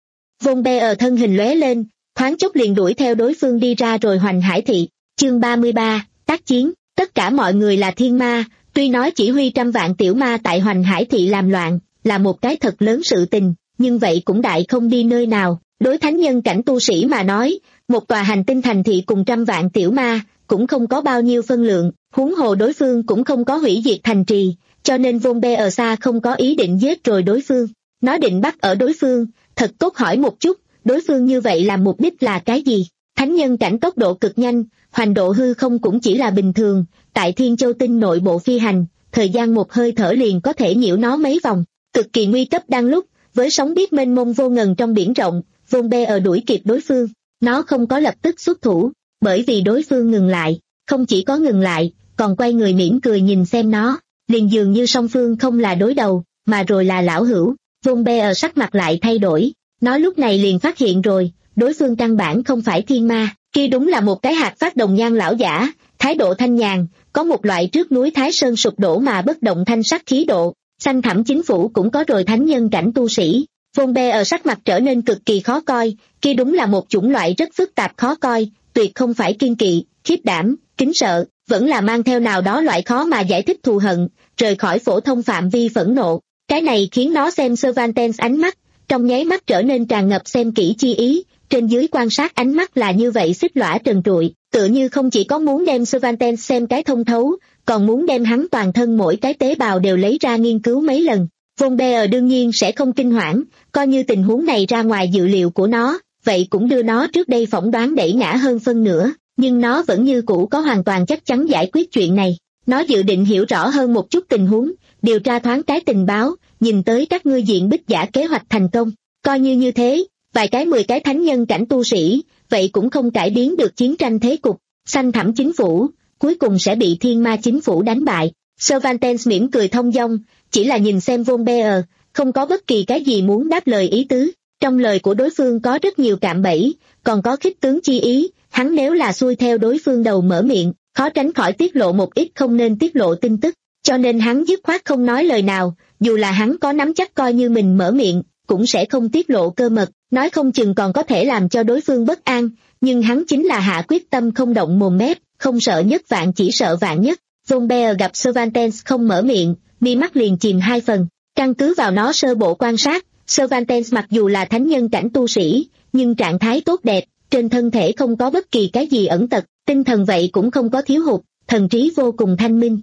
Von Beer thân hình lóe lên, thoáng chốc liền đuổi theo đối phương đi ra rồi. Hoành Hải thị, chương ba mươi ba, tác chiến, tất cả mọi người là thiên ma, tuy nói chỉ huy trăm vạn tiểu ma tại Hoành Hải thị làm loạn, là một cái thật lớn sự tình, nhưng vậy cũng đại không đi nơi nào, đối thánh nhân cảnh tu sĩ mà nói, một tòa hành tinh thành thị cùng trăm vạn tiểu ma, cũng không có bao nhiêu phân lượng, huống hồ đối phương cũng không có hủy diệt thành trì, cho nên Von Beer xa không có ý định giết rồi đối phương, nó định bắt ở đối phương, thật tốt hỏi một chút, đối phương như vậy làm mục đích là cái gì? Thánh nhân cảnh tốc độ cực nhanh, hoành độ hư không cũng chỉ là bình thường, tại Thiên Châu tinh nội bộ phi hành, thời gian một hơi thở liền có thể nhiễu nó mấy vòng, cực kỳ nguy cấp đang lúc, với sóng biết mênh mông vô ngần trong biển rộng, Von Beer đuổi kịp đối phương, nó không có lập tức xuất thủ, bởi vì đối phương ngừng lại, không chỉ có ngừng lại, còn quay người mỉm cười nhìn xem nó, liền dường như song phương không là đối đầu, mà rồi là lão hữu. Von Beer sắc mặt lại thay đổi, nó lúc này liền phát hiện rồi, đối phương căn bản không phải thiên ma, kia đúng là một cái hạt phát đồng nhan lão giả, thái độ thanh nhàn, có một loại trước núi Thái Sơn sụp đổ mà bất động thanh sắc khí độ. Xanh Thẳm chính phủ cũng có rồi thánh nhân cảnh tu sĩ. Von Beer sắc mặt trở nên cực kỳ khó coi, kia đúng là một chủng loại rất phức tạp khó coi, tuyệt không phải kiên kỵ, khiếp đảm, kính sợ, vẫn là mang theo nào đó loại khó mà giải thích thù hận, rời khỏi phổ thông phạm vi phẫn nộ. Cái này khiến nó xem Cervantes ánh mắt, trong nháy mắt trở nên tràn ngập xem kỹ chi ý, trên dưới quan sát ánh mắt là như vậy xích lõa trần trụi, tựa như không chỉ có muốn đem Cervantes xem cái thông thấu, còn muốn đem hắn toàn thân mỗi cái tế bào đều lấy ra nghiên cứu mấy lần. Von Beer đương nhiên sẽ không kinh hoảng, coi như tình huống này ra ngoài dự liệu của nó, vậy cũng đưa nó trước đây phỏng đoán đẩy ngã hơn phân nửa, nhưng nó vẫn như cũ có hoàn toàn chắc chắn giải quyết chuyện này. Nó dự định hiểu rõ hơn một chút tình huống, điều tra thoáng cái tình báo, nhìn tới các ngươi diện bích giả kế hoạch thành công, coi như như thế, vài cái mười cái thánh nhân cảnh tu sĩ, vậy cũng không cải biến được chiến tranh thế cục. Xanh Thẳm chính phủ cuối cùng sẽ bị thiên ma chính phủ đánh bại. Cervantes mỉm cười thông dong, chỉ là nhìn xem Von Beer, không có bất kỳ cái gì muốn đáp lời ý tứ. Trong lời của đối phương có rất nhiều cạm bẫy, còn có khích tướng chi ý, hắn nếu là xuôi theo đối phương đầu mở miệng, khó tránh khỏi tiết lộ một ít không nên tiết lộ tin tức, cho nên hắn dứt khoát không nói lời nào, dù là hắn có nắm chắc coi như mình mở miệng, cũng sẽ không tiết lộ cơ mật, nói không chừng còn có thể làm cho đối phương bất an, nhưng hắn chính là hạ quyết tâm không động mồm mép, không sợ nhất vạn chỉ sợ vạn nhất. Von Beer gặp Cervantes không mở miệng, mi mắt liền chìm hai phần, căn cứ vào nó sơ bộ quan sát, Cervantes mặc dù là thánh nhân cảnh tu sĩ, nhưng trạng thái tốt đẹp, trên thân thể không có bất kỳ cái gì ẩn tật, tinh thần vậy cũng không có thiếu hụt, thần trí vô cùng thanh minh.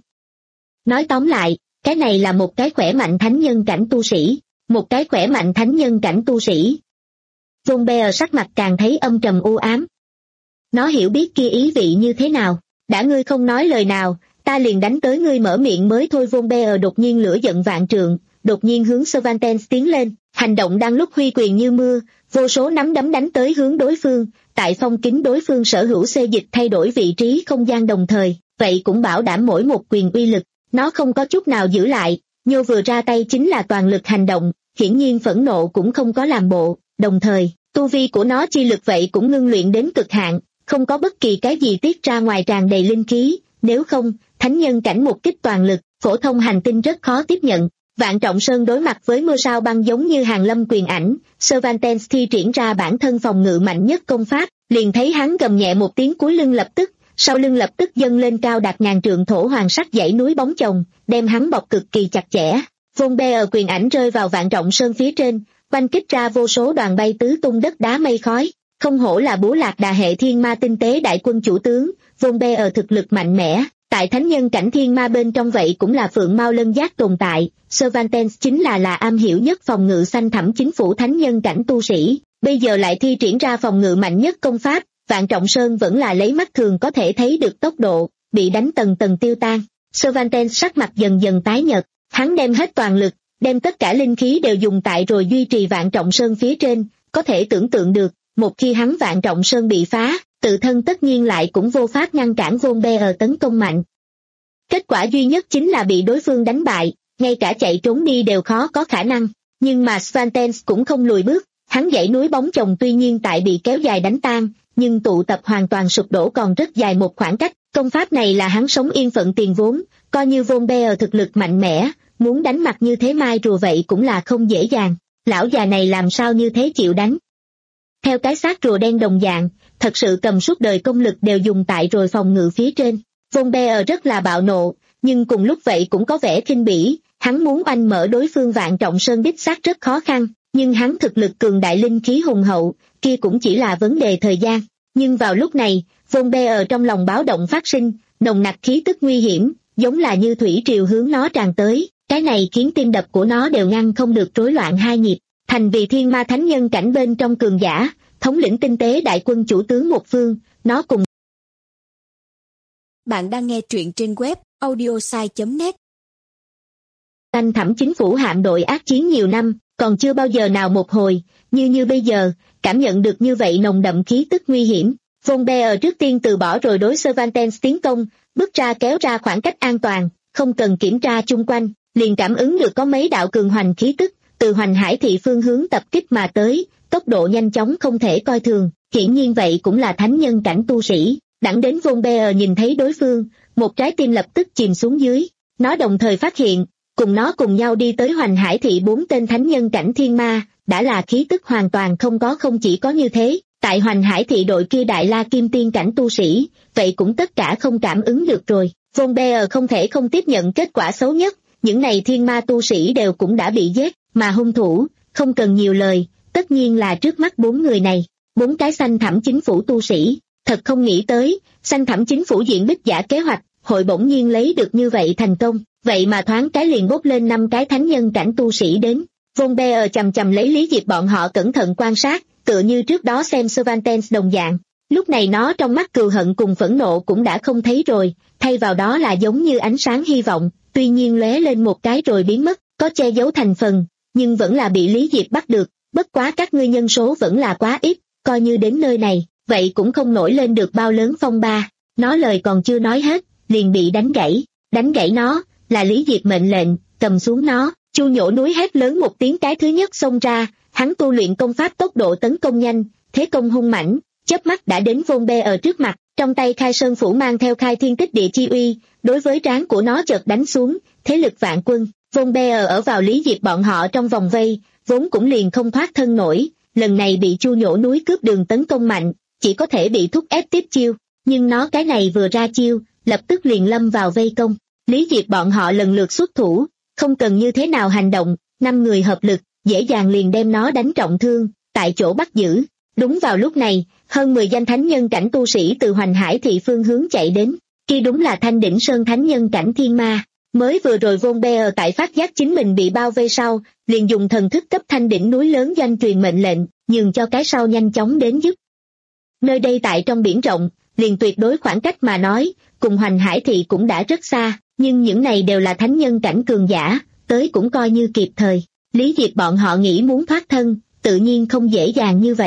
Nói tóm lại, cái này là một cái khỏe mạnh thánh nhân cảnh tu sĩ, một cái khỏe mạnh thánh nhân cảnh tu sĩ. Von Beer sắc mặt càng thấy âm trầm u ám. Nó hiểu biết kia ý vị như thế nào, đã ngươi không nói lời nào, ta liền đánh tới ngươi mở miệng mới thôi. Von Beer đột nhiên lửa giận vạn trượng, đột nhiên hướng Cervantes tiến lên, hành động đang lúc huy quyền như mưa, vô số nắm đấm đánh tới hướng đối phương, tại phong kính đối phương sở hữu xê dịch thay đổi vị trí không gian đồng thời, vậy cũng bảo đảm mỗi một quyền uy lực, nó không có chút nào giữ lại, nhô vừa ra tay chính là toàn lực hành động, hiển nhiên phẫn nộ cũng không có làm bộ, đồng thời, tu vi của nó chi lực vậy cũng ngưng luyện đến cực hạn, không có bất kỳ cái gì tiết ra ngoài tràn đầy linh khí, nếu không, thánh nhân cảnh một kích toàn lực, phổ thông hành tinh rất khó tiếp nhận. Vạn Trọng Sơn đối mặt với mưa sao băng giống như hàng lâm quyền ảnh, Cervantes thi triển ra bản thân phòng ngự mạnh nhất công pháp, liền thấy hắn gầm nhẹ một tiếng cúi lưng lập tức, sau lưng lập tức dâng lên cao đạt ngàn trượng thổ hoàng sắc dãy núi bóng chồng, đem hắn bọc cực kỳ chặt chẽ. Von Bear quyền ảnh rơi vào Vạn Trọng Sơn phía trên, oanh kích ra vô số đoàn bay tứ tung đất đá mây khói. Không hổ là Bố Lạc Đà hệ thiên ma tinh tế đại quân chủ tướng, Von Bear thực lực mạnh mẽ, tại thánh nhân cảnh thiên ma bên trong vậy cũng là phượng mao lân giác tồn tại. Cervantes chính là là am hiểu nhất phòng ngự xanh thẳm chính phủ thánh nhân cảnh tu sĩ, bây giờ lại thi triển ra phòng ngự mạnh nhất công pháp, Vạn Trọng Sơn vẫn là lấy mắt thường có thể thấy được tốc độ, bị đánh tầng tầng tiêu tan. Cervantes sắc mặt dần dần tái nhợt, hắn đem hết toàn lực, đem tất cả linh khí đều dùng tại rồi duy trì Vạn Trọng Sơn phía trên, có thể tưởng tượng được, một khi hắn Vạn Trọng Sơn bị phá, tự thân tất nhiên lại cũng vô pháp ngăn cản Von Bear tấn công mạnh. Kết quả duy nhất chính là bị đối phương đánh bại, ngay cả chạy trốn đi đều khó có khả năng, nhưng mà Cervantes cũng không lùi bước, hắn dãy núi bóng chồng tuy nhiên tại bị kéo dài đánh tan, nhưng tụ tập hoàn toàn sụp đổ còn rất dài một khoảng cách, công pháp này là hắn sống yên phận tiền vốn, coi như Von Bear thực lực mạnh mẽ, muốn đánh mặt như thế mai rùa vậy cũng là không dễ dàng, lão già này làm sao như thế chịu đánh. Theo cái xác rùa đen đồng dạng, thật sự cầm suốt đời công lực đều dùng tại rồi phòng ngự phía trên, Von Bear rất là bạo nộ, nhưng cùng lúc vậy cũng có vẻ khinh bỉ, hắn muốn oanh mở đối phương Vạn Trọng Sơn đích xác rất khó khăn, nhưng hắn thực lực cường đại linh khí hùng hậu, kia cũng chỉ là vấn đề thời gian. Nhưng vào lúc này, Von Bear trong lòng báo động phát sinh, nồng nặc khí tức nguy hiểm, giống là như thủy triều hướng nó tràn tới, cái này khiến tim đập của nó đều ngăn không được rối loạn hai nhịp. Thành vì thiên ma thánh nhân cảnh bên trong cường giả, thống lĩnh tinh tế đại quân chủ tướng một phương, nó cùng. Bạn đang nghe truyện trên web audiosai chấm net. Anh thẩm chính phủ hạm đội ác chiến nhiều năm, còn chưa bao giờ nào một hồi, như như bây giờ, cảm nhận được như vậy nồng đậm khí tức nguy hiểm. Von Bear trước tiên từ bỏ rồi đối Cervantes tiến công, bước ra kéo ra khoảng cách an toàn, không cần kiểm tra chung quanh, liền cảm ứng được có mấy đạo cường hoành khí tức, từ Hoành Hải thị phương hướng tập kích mà tới, tốc độ nhanh chóng không thể coi thường, hiển nhiên vậy cũng là thánh nhân cảnh tu sĩ. Đẳng đến Von Bear nhìn thấy đối phương, một trái tim lập tức chìm xuống dưới, nó đồng thời phát hiện, cùng nó cùng nhau đi tới Hoành Hải thị bốn tên thánh nhân cảnh thiên ma, đã là khí tức hoàn toàn không có. Không chỉ có như thế, tại Hoành Hải thị đội kia đại la kim tiên cảnh tu sĩ, vậy cũng tất cả không cảm ứng được rồi. Von Bear không thể không tiếp nhận kết quả xấu nhất, những này thiên ma tu sĩ đều cũng đã bị giết, mà hung thủ, không cần nhiều lời, tất nhiên là trước mắt bốn người này, bốn cái xanh thẳm chính phủ tu sĩ. Thật không nghĩ tới, xanh thẳm chính phủ diện bích giả kế hoạch, hội bỗng nhiên lấy được như vậy thành công, vậy mà thoáng cái liền bốc lên năm cái thánh nhân cảnh tu sĩ đến. Von Bear chầm chầm lấy Lý Diệp bọn họ cẩn thận quan sát, tựa như trước đó xem Cervantes đồng dạng. Lúc này nó trong mắt cừu hận cùng phẫn nộ cũng đã không thấy rồi, thay vào đó là giống như ánh sáng hy vọng, tuy nhiên lóe lên một cái rồi biến mất, có che giấu thành phần, nhưng vẫn là bị Lý Diệp bắt được, bất quá các ngươi nhân số vẫn là quá ít, coi như đến nơi này, vậy cũng không nổi lên được bao lớn phong ba. Nó lời còn chưa nói hết, liền bị đánh gãy, đánh gãy nó, là Lý Diệp mệnh lệnh, cầm xuống nó. Chu Nhổ núi hét lớn một tiếng, cái thứ nhất xông ra, hắn tu luyện công pháp tốc độ tấn công nhanh, thế công hung mãnh, chớp mắt đã đến Von Bear ở trước mặt, trong tay khai sơn phủ mang theo khai thiên tích địa chi uy, đối với trán của nó chợt đánh xuống, thế lực vạn quân. Von Bear ở vào Lý Diệp bọn họ trong vòng vây, vốn cũng liền không thoát thân nổi, lần này bị Chu Nhổ núi cướp đường tấn công mạnh, chỉ có thể bị thúc ép tiếp chiêu, nhưng nó cái này vừa ra chiêu, lập tức liền lâm vào vây công. Lý Diệp bọn họ lần lượt xuất thủ, không cần như thế nào hành động, năm người hợp lực, dễ dàng liền đem nó đánh trọng thương, tại chỗ bắt giữ. Đúng vào lúc này, hơn mười danh thánh nhân cảnh tu sĩ từ Hoành Hải thị phương hướng chạy đến, kia đúng là Thanh Đỉnh Sơn thánh nhân cảnh thiên ma. Mới vừa rồi Von Bear tại phát giác chính mình bị bao vây sau, liền dùng thần thức cấp Thanh Đỉnh núi lớn doanh truyền mệnh lệnh, nhường cho cái sau nhanh chóng đến giúp. Nơi đây tại trong biển rộng, liền tuyệt đối khoảng cách mà nói, cùng Hoành Hải thị cũng đã rất xa, nhưng những này đều là thánh nhân cảnh cường giả, tới cũng coi như kịp thời. Lý Diệp bọn họ nghĩ muốn thoát thân, tự nhiên không dễ dàng như vậy.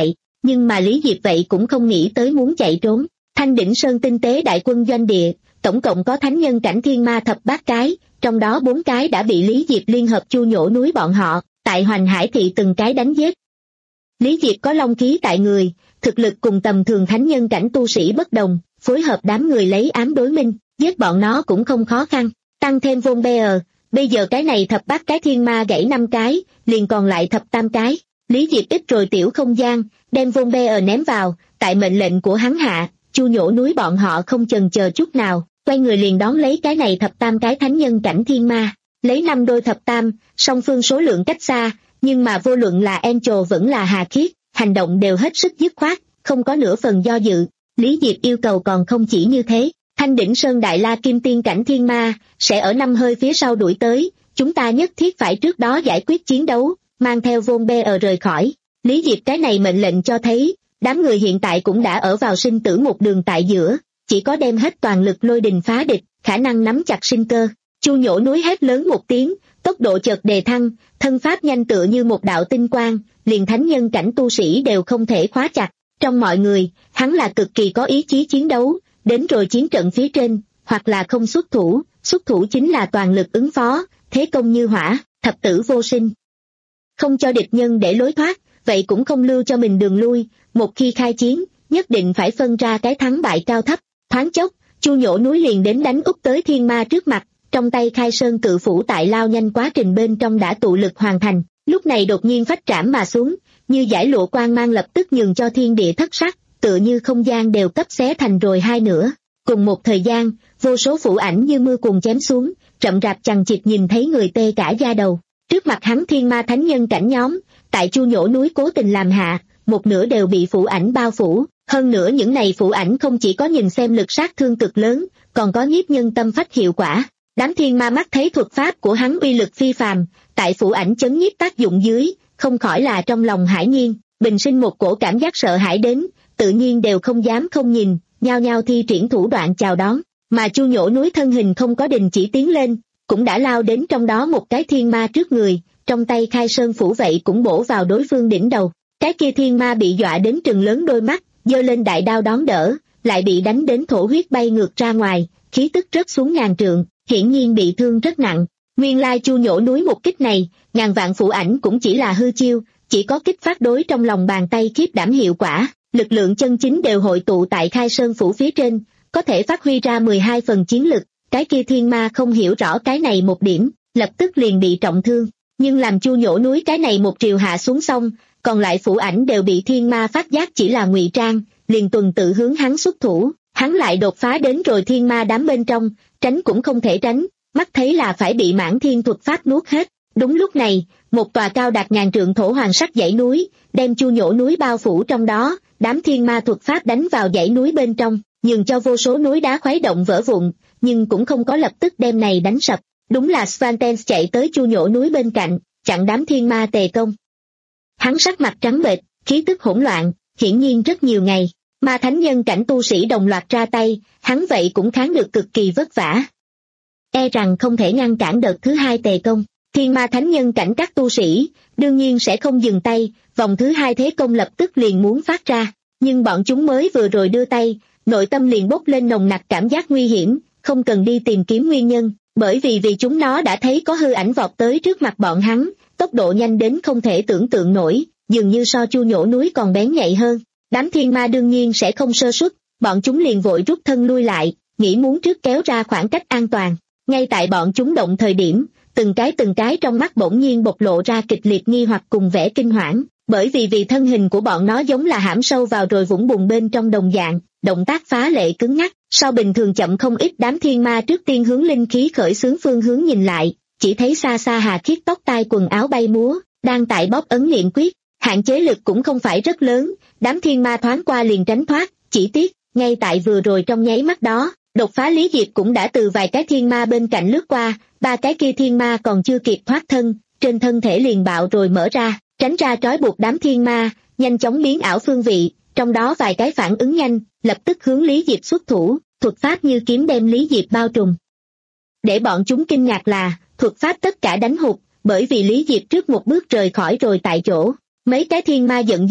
nhưng mà Lý Diệp vậy cũng không nghĩ tới muốn chạy trốn. Thanh Đỉnh Sơn tinh tế đại quân doanh địa, tổng cộng có thánh nhân cảnh thiên ma thập bát cái, trong đó bốn cái đã bị Lý Diệp liên hợp chu nhổ núi bọn họ, tại Hoành Hải thị từng cái đánh giết. Lý Diệp có long khí tại người, thực lực cùng tầm thường thánh nhân cảnh tu sĩ bất đồng, phối hợp đám người lấy ám đối minh, giết bọn nó cũng không khó khăn. Tăng thêm Von Bear, bây giờ cái này thập bát cái thiên ma gãy năm cái, liền còn lại thập tam cái. Lý Diệp ít rồi tiểu không gian, đem Von Bear ném vào, tại mệnh lệnh của hắn hạ, chu nhổ núi bọn họ không chần chờ chút nào, quay người liền đón lấy cái này thập tam cái thánh nhân cảnh thiên ma. Lấy năm đôi thập tam, song phương số lượng cách xa, nhưng mà vô luận là Angel vẫn là Hà Khiết, hành động đều hết sức dứt khoát, không có nửa phần do dự. Lý Diệp yêu cầu còn không chỉ như thế, Thanh Đỉnh Sơn Đại La Kim Tiên cảnh thiên ma, sẽ ở năm hơi phía sau đuổi tới, chúng ta nhất thiết phải trước đó giải quyết chiến đấu, mang theo Von Bear rời khỏi. Lý Diệp cái này mệnh lệnh cho thấy, đám người hiện tại cũng đã ở vào sinh tử một đường tại giữa, chỉ có đem hết toàn lực lôi đình phá địch, khả năng nắm chặt sinh cơ. Chu nhổ núi hét lớn một tiếng, tốc độ chợt đề thăng, thân pháp nhanh tựa như một đạo tinh quang, liền thánh nhân cảnh tu sĩ đều không thể khóa chặt. Trong mọi người, hắn là cực kỳ có ý chí chiến đấu, đến rồi chiến trận phía trên, hoặc là không xuất thủ, xuất thủ chính là toàn lực ứng phó, thế công như hỏa, thập tử vô sinh. Không cho địch nhân để lối thoát, vậy cũng không lưu cho mình đường lui, một khi khai chiến, nhất định phải phân ra cái thắng bại cao thấp. Thoáng chốc, chu nhổ núi liền đến đánh úp tới thiên ma trước mặt, trong tay khai sơn cự phủ tại lao nhanh quá trình bên trong đã tụ lực hoàn thành, lúc này đột nhiên phách trảm mà xuống, như giải lụa quang mang lập tức nhường cho thiên địa thất sắc, tựa như không gian đều cấp xé thành rồi hai nửa. Cùng một thời gian, vô số phủ ảnh như mưa cùng chém xuống, rậm rạp chằng chịt nhìn thấy người tê cả da đầu. Trước mặt hắn thiên ma thánh nhân cảnh nhóm, tại chu nhổ núi cố tình làm hạ, một nửa đều bị phủ ảnh bao phủ, hơn nữa những này phủ ảnh không chỉ có nhìn xem lực sát thương cực lớn, còn có nhiếp nhân tâm phách hiệu quả. Đám thiên ma mắt thấy thuật pháp của hắn uy lực phi phàm, tại phủ ảnh chấn nhiếp tác dụng dưới, không khỏi là trong lòng hải nhiên, bình sinh một cổ cảm giác sợ hãi đến, tự nhiên đều không dám không nhìn, nhao nhao thi triển thủ đoạn chào đón, mà chu nhổ núi thân hình không có đình chỉ tiến lên, cũng đã lao đến trong đó một cái thiên ma trước người, trong tay khai sơn phủ vậy cũng bổ vào đối phương đỉnh đầu. Cái kia thiên ma bị dọa đến trừng lớn đôi mắt, giơ lên đại đao đón đỡ, lại bị đánh đến thổ huyết bay ngược ra ngoài, khí tức rớt xuống ngàn trượng, hiển nhiên bị thương rất nặng. Nguyên lai chu nhổ núi một kích này, ngàn vạn phủ ảnh cũng chỉ là hư chiêu, chỉ có kích phát đối trong lòng bàn tay khiếp đảm hiệu quả, lực lượng chân chính đều hội tụ tại khai sơn phủ phía trên, có thể phát huy ra mười hai phần chiến lực. Cái kia thiên ma không hiểu rõ cái này một điểm, lập tức liền bị trọng thương, nhưng làm chu nhổ núi cái này một triều hạ xuống xong, còn lại phủ ảnh đều bị thiên ma phát giác chỉ là ngụy trang, liền tuần tự hướng hắn xuất thủ, hắn lại đột phá đến rồi thiên ma đám bên trong, tránh cũng không thể tránh, mắt thấy là phải bị mãn thiên thuật pháp nuốt hết. Đúng lúc này, một tòa cao đạt ngàn trượng thổ hoàng sắc dãy núi, đem chu nhổ núi bao phủ trong đó, đám thiên ma thuật pháp đánh vào dãy núi bên trong, nhường cho vô số núi đá khuấy động vỡ vụn, nhưng cũng không có lập tức đem này đánh sập. Đúng là Svantens chạy tới chu nhổ núi bên cạnh, chặn đám thiên ma tề công. Hắn sắc mặt trắng bệch, khí tức hỗn loạn, hiển nhiên rất nhiều ngày, ma thánh nhân cảnh tu sĩ đồng loạt ra tay, hắn vậy cũng kháng được cực kỳ vất vả. E rằng không thể ngăn cản đợt thứ hai tề công, thiên ma thánh nhân cảnh các tu sĩ, đương nhiên sẽ không dừng tay, vòng thứ hai thế công lập tức liền muốn phát ra, nhưng bọn chúng mới vừa rồi đưa tay, nội tâm liền bốc lên nồng nặc cảm giác nguy hiểm, không cần đi tìm kiếm nguyên nhân, bởi vì vì chúng nó đã thấy có hư ảnh vọt tới trước mặt bọn hắn, tốc độ nhanh đến không thể tưởng tượng nổi, dường như so chu nhổ núi còn bén nhạy hơn. Đám thiên ma đương nhiên sẽ không sơ suất, bọn chúng liền vội rút thân lui lại, nghĩ muốn trước kéo ra khoảng cách an toàn. Ngay tại bọn chúng động thời điểm, từng cái từng cái trong mắt bỗng nhiên bộc lộ ra kịch liệt nghi hoặc cùng vẻ kinh hoảng, bởi vì vì thân hình của bọn nó giống là hãm sâu vào rồi vũng bùn bên trong đồng dạng, động tác phá lệ cứng ngắc, sau bình thường chậm không ít. Đám thiên ma trước tiên hướng linh khí khởi xướng phương hướng nhìn lại, chỉ thấy xa xa Hà Khiết tóc tai quần áo bay múa, đang tại bóp ấn niệm quyết, hạn chế lực cũng không phải rất lớn, đám thiên ma thoáng qua liền tránh thoát, chỉ tiếc, ngay tại vừa rồi trong nháy mắt đó, đột phá Lý Diệp cũng đã từ vài cái thiên ma bên cạnh lướt qua, ba cái kia thiên ma còn chưa kịp thoát thân, trên thân thể liền bạo rồi mở ra, tránh ra trói buộc đám thiên ma, nhanh chóng biến ảo phương vị, trong đó vài cái phản ứng nhanh, lập tức hướng Lý Diệp xuất thủ, thuật pháp như kiếm đem Lý Diệp bao trùm. Để bọn chúng kinh ngạc là, thuật pháp tất cả đánh hụt, bởi vì Lý Diệp trước một bước rời khỏi rồi tại chỗ, mấy cái thiên ma giận dữ,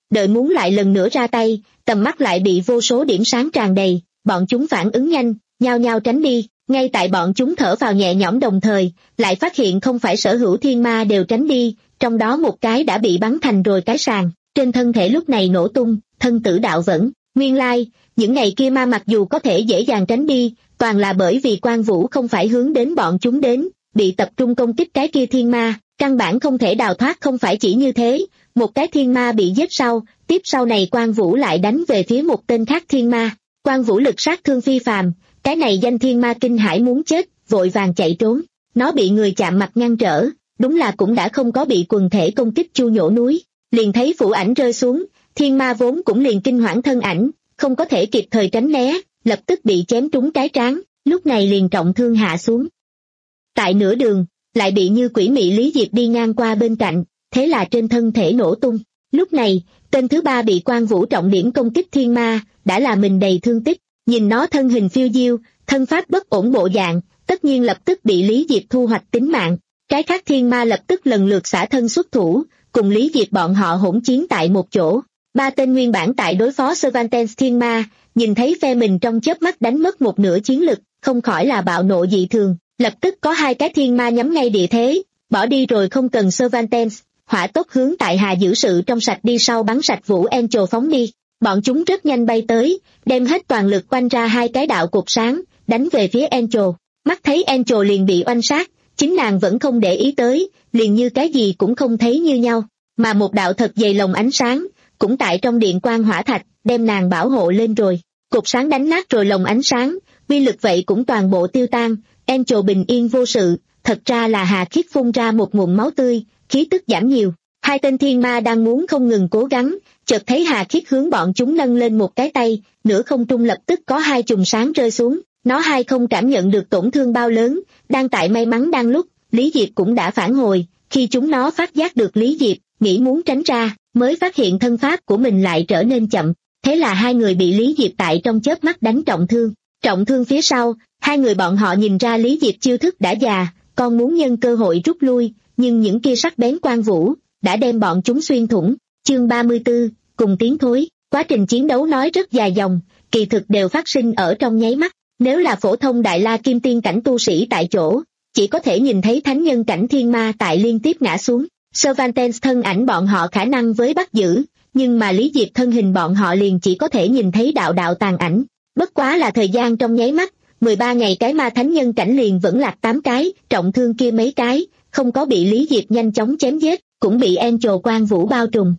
đợi muốn lại lần nữa ra tay, tầm mắt lại bị vô số điểm sáng tràn đầy, bọn chúng phản ứng nhanh, nhao nhao tránh đi. Ngay tại bọn chúng thở vào nhẹ nhõm đồng thời, lại phát hiện không phải sở hữu thiên ma đều tránh đi, trong đó một cái đã bị bắn thành rồi cái sàng, trên thân thể lúc này nổ tung, thân tử đạo vẫn. Nguyên lai, những ngày kia ma mặc dù có thể dễ dàng tránh đi, toàn là bởi vì Quan Vũ không phải hướng đến bọn chúng đến, bị tập trung công kích cái kia thiên ma, căn bản không thể đào thoát. Không phải chỉ như thế, một cái thiên ma bị giết sau, tiếp sau này Quan Vũ lại đánh về phía một tên khác thiên ma. Quan Vũ lực sát thương phi phàm, cái này danh thiên ma kinh hãi muốn chết, vội vàng chạy trốn. Nó bị người chạm mặt ngăn trở, đúng là cũng đã không có bị quần thể công kích chu nhổ núi. Liền thấy phủ ảnh rơi xuống, thiên ma vốn cũng liền kinh hoảng thân ảnh, không có thể kịp thời tránh né, lập tức bị chém trúng cái trán, lúc này liền trọng thương hạ xuống. Tại nửa đường, lại bị như quỷ mị Lý Diệp đi ngang qua bên cạnh, thế là trên thân thể nổ tung. Lúc này, tên thứ ba bị Quan Vũ trọng điểm công kích thiên ma, đã là mình đầy thương tích, nhìn nó thân hình phiêu diêu, thân pháp bất ổn bộ dạng, tất nhiên lập tức bị Lý Diệp thu hoạch tính mạng. Cái khác thiên ma lập tức lần lượt xả thân xuất thủ, cùng Lý Diệp bọn họ hỗn chiến tại một chỗ. Ba tên nguyên bản tại đối phó Cervantes thiên ma, nhìn thấy phe mình trong chớp mắt đánh mất một nửa chiến lực, không khỏi là bạo nộ dị thường, lập tức có hai cái thiên ma nhắm ngay địa thế, bỏ đi rồi không cần Cervantes, hỏa tốc hướng tại Hà giữ sự trong sạch đi sau bắn sạch Vũ Angel phóng đi. Bọn chúng rất nhanh bay tới, đem hết toàn lực quanh ra hai cái đạo cột sáng, đánh về phía Angel. Mắt thấy Angel liền bị oanh sát, chính nàng vẫn không để ý tới, liền như cái gì cũng không thấy như nhau, mà một đạo thật dày lồng ánh sáng, cũng tại trong điện quang hỏa thạch, đem nàng bảo hộ lên rồi. Cột sáng đánh nát rồi lồng ánh sáng, uy lực vậy cũng toàn bộ tiêu tan, Angel bình yên vô sự, thật ra là Hà Khiết phun ra một ngụm máu tươi, khí tức giảm nhiều. Hai tên thiên ma đang muốn không ngừng cố gắng, chợt thấy Hà Khiết hướng bọn chúng nâng lên một cái tay, nửa không trung lập tức có hai chùm sáng rơi xuống, nó hai không cảm nhận được tổn thương bao lớn, đang tại may mắn đang lúc, Lý Diệp cũng đã phản hồi, khi chúng nó phát giác được Lý Diệp, nghĩ muốn tránh ra, mới phát hiện thân pháp của mình lại trở nên chậm, thế là hai người bị Lý Diệp tại trong chớp mắt đánh trọng thương. Trọng thương phía sau, hai người bọn họ nhìn ra Lý Diệp chiêu thức đã già, còn muốn nhân cơ hội rút lui, nhưng những kia sắc bén Quan Vũ đã đem bọn chúng xuyên thủng. Chương ba mươi tư, cùng tiến thối. Quá trình chiến đấu nói rất dài dòng, kỳ thực đều phát sinh ở trong nháy mắt. Nếu là phổ thông đại la kim tiên cảnh tu sĩ tại chỗ, chỉ có thể nhìn thấy thánh nhân cảnh thiên ma tại liên tiếp ngã xuống. Cervantes thân ảnh bọn họ khả năng với bắt giữ, nhưng mà Lý Diệp thân hình bọn họ liền chỉ có thể nhìn thấy đạo đạo tàn ảnh. Bất quá là thời gian trong nháy mắt, mười ba ngày cái ma thánh nhân cảnh liền vẫn lạc tám cái, trọng thương kia mấy cái, không có bị Lý Diệp nhanh chóng chém giết, cũng bị Angel Quan Vũ bao trùm.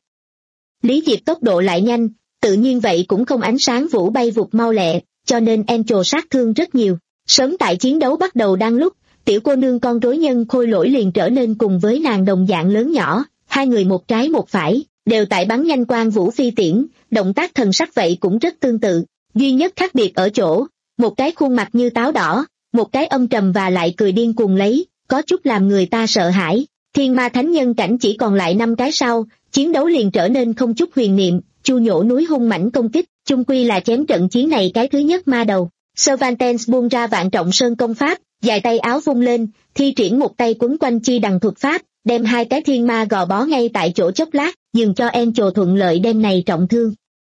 Lý Diệp tốc độ lại nhanh, tự nhiên vậy cũng không ánh sáng vũ bay vụt mau lẹ, cho nên Angel sát thương rất nhiều. Sớm tại chiến đấu bắt đầu đang lúc, tiểu cô nương con rối nhân khôi lỗi liền trở nên cùng với nàng đồng dạng lớn nhỏ, hai người một trái một phải, đều tại bắn nhanh Quan Vũ phi tiễn, động tác thần sắc vậy cũng rất tương tự, duy nhất khác biệt ở chỗ, một cái khuôn mặt như táo đỏ, một cái âm trầm và lại cười điên cuồng lấy, có chút làm người ta sợ hãi. Thiên ma thánh nhân cảnh chỉ còn lại năm cái sau, chiến đấu liền trở nên không chút huyền niệm, chu nhổ núi hung mãnh công kích, chung quy là chém trận chiến này cái thứ nhất ma đầu. Cervantes buông ra vạn trọng sơn công pháp, dài tay áo vung lên, thi triển một tay quấn quanh chi đằng thuật pháp, đem hai cái thiên ma gò bó ngay tại chỗ chốc lát, dừng cho Angel thuận lợi đem này trọng thương.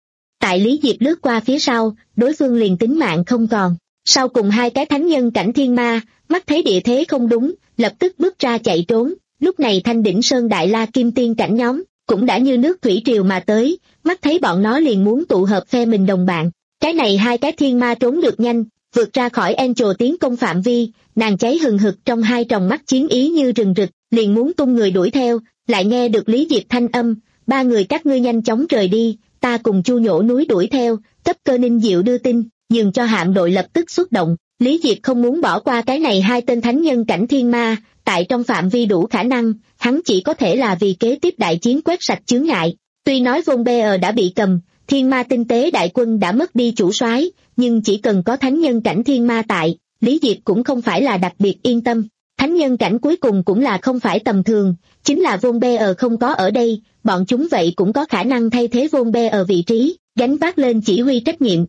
Tại Lý Diệp lướt qua phía sau, đối phương liền tính mạng không còn. Sau cùng hai cái thánh nhân cảnh thiên ma, mắt thấy địa thế không đúng, lập tức bước ra chạy trốn. Lúc này Thanh Đỉnh Sơn Đại La Kim Tiên cảnh nhóm, cũng đã như nước thủy triều mà tới, mắt thấy bọn nó liền muốn tụ hợp phe mình đồng bạn. Cái này hai cái thiên ma trốn được nhanh, vượt ra khỏi Angel tiến công phạm vi, nàng cháy hừng hực trong hai tròng mắt chiến ý như rừng rực, liền muốn tung người đuổi theo, lại nghe được Lý Diệp thanh âm, ba người các ngươi nhanh chóng rời đi, ta cùng chu nhổ núi đuổi theo, cấp cơ ninh diệu đưa tin, nhường cho hạm đội lập tức xuất động. Lý Diệp không muốn bỏ qua cái này hai tên thánh nhân cảnh thiên ma, tại trong phạm vi đủ khả năng, hắn chỉ có thể là vì kế tiếp đại chiến quét sạch chướng ngại. Tuy nói Von Beer đã bị cầm, thiên ma tinh tế đại quân đã mất đi chủ soái, nhưng chỉ cần có thánh nhân cảnh thiên ma tại, Lý Diệp cũng không phải là đặc biệt yên tâm. Thánh nhân cảnh cuối cùng cũng là không phải tầm thường, chính là Von Beer không có ở đây, bọn chúng vậy cũng có khả năng thay thế Von Beer ở vị trí, gánh vác lên chỉ huy trách nhiệm.